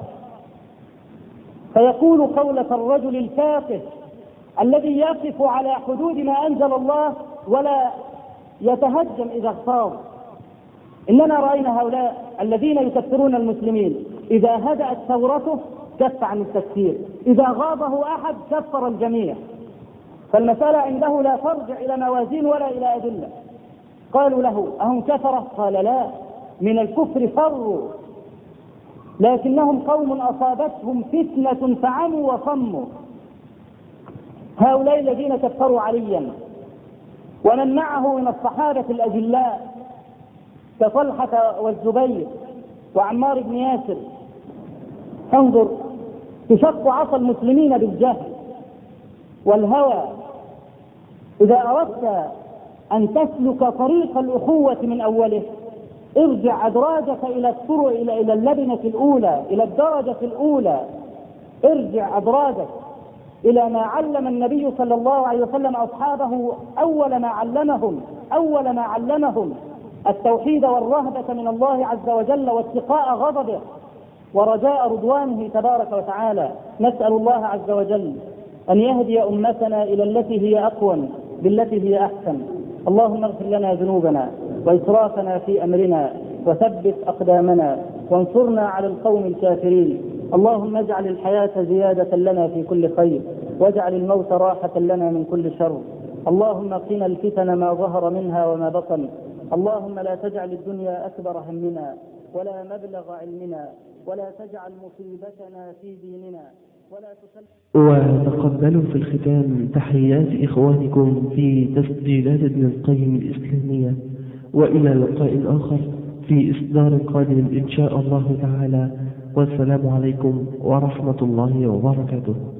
فيقول قولة الرجل الفاقه الذي يقف على حدود ما أنزل الله ولا يتهجم إذا اغتاظ. إننا رأينا هؤلاء الذين يكفرون المسلمين إذا هدأت ثورته كف عن التكفير، إذا غاضه أحد كفر الجميع. فالمسألة عنده لا ترجع إلى موازين ولا إلى أدلة. قالوا له: أهم كفرة؟ قال: لا، من الكفر فروا، لكنهم قوم أصابتهم فتنة فعموا وصموا. هؤلاء الذين كفروا عليا ومن معه من الصحابة الأجلاء كطلحة والزبير وعمار بن ياسر، انظر، تشق عصا المسلمين بالجهل والهوى. إذا أردت أن تسلك طريق الأخوة من أوله ارجع أدراجك إلى الطرق، إلى إلى اللبنة الأولى، إلى الدرجة الأولى. ارجع أدراجك إلى ما علم النبي صلى الله عليه وسلم أصحابه. أول ما علمهم أول ما علمهم التوحيد والرهبة من الله عز وجل واتقاء غضبه ورجاء رضوانه تبارك وتعالى. نسأل الله عز وجل أن يهدي أمتنا إلى التي هي أقوم بالتي هي أحسن. اللهم اغفر لنا ذنوبنا وإسرافنا في أمرنا وثبت أقدامنا وانصرنا على القوم الكافرين. اللهم اجعل الحياة زيادة لنا في كل خير، واجعل الموت راحة لنا من كل شر. اللهم قنا الفتن ما ظهر منها وما بطن. اللهم لا تجعل الدنيا أكبر همنا ولا مبلغ علمنا، ولا تجعل مصيبتنا في ديننا، ولا تسلط. وتقبلوا في الختام تحيات إخوانكم في تسجيلات ابن القيم الإسلامية، وإلى لقاء آخر في إصدار قادم إن شاء الله تعالى، والسلام عليكم ورحمة الله وبركاته.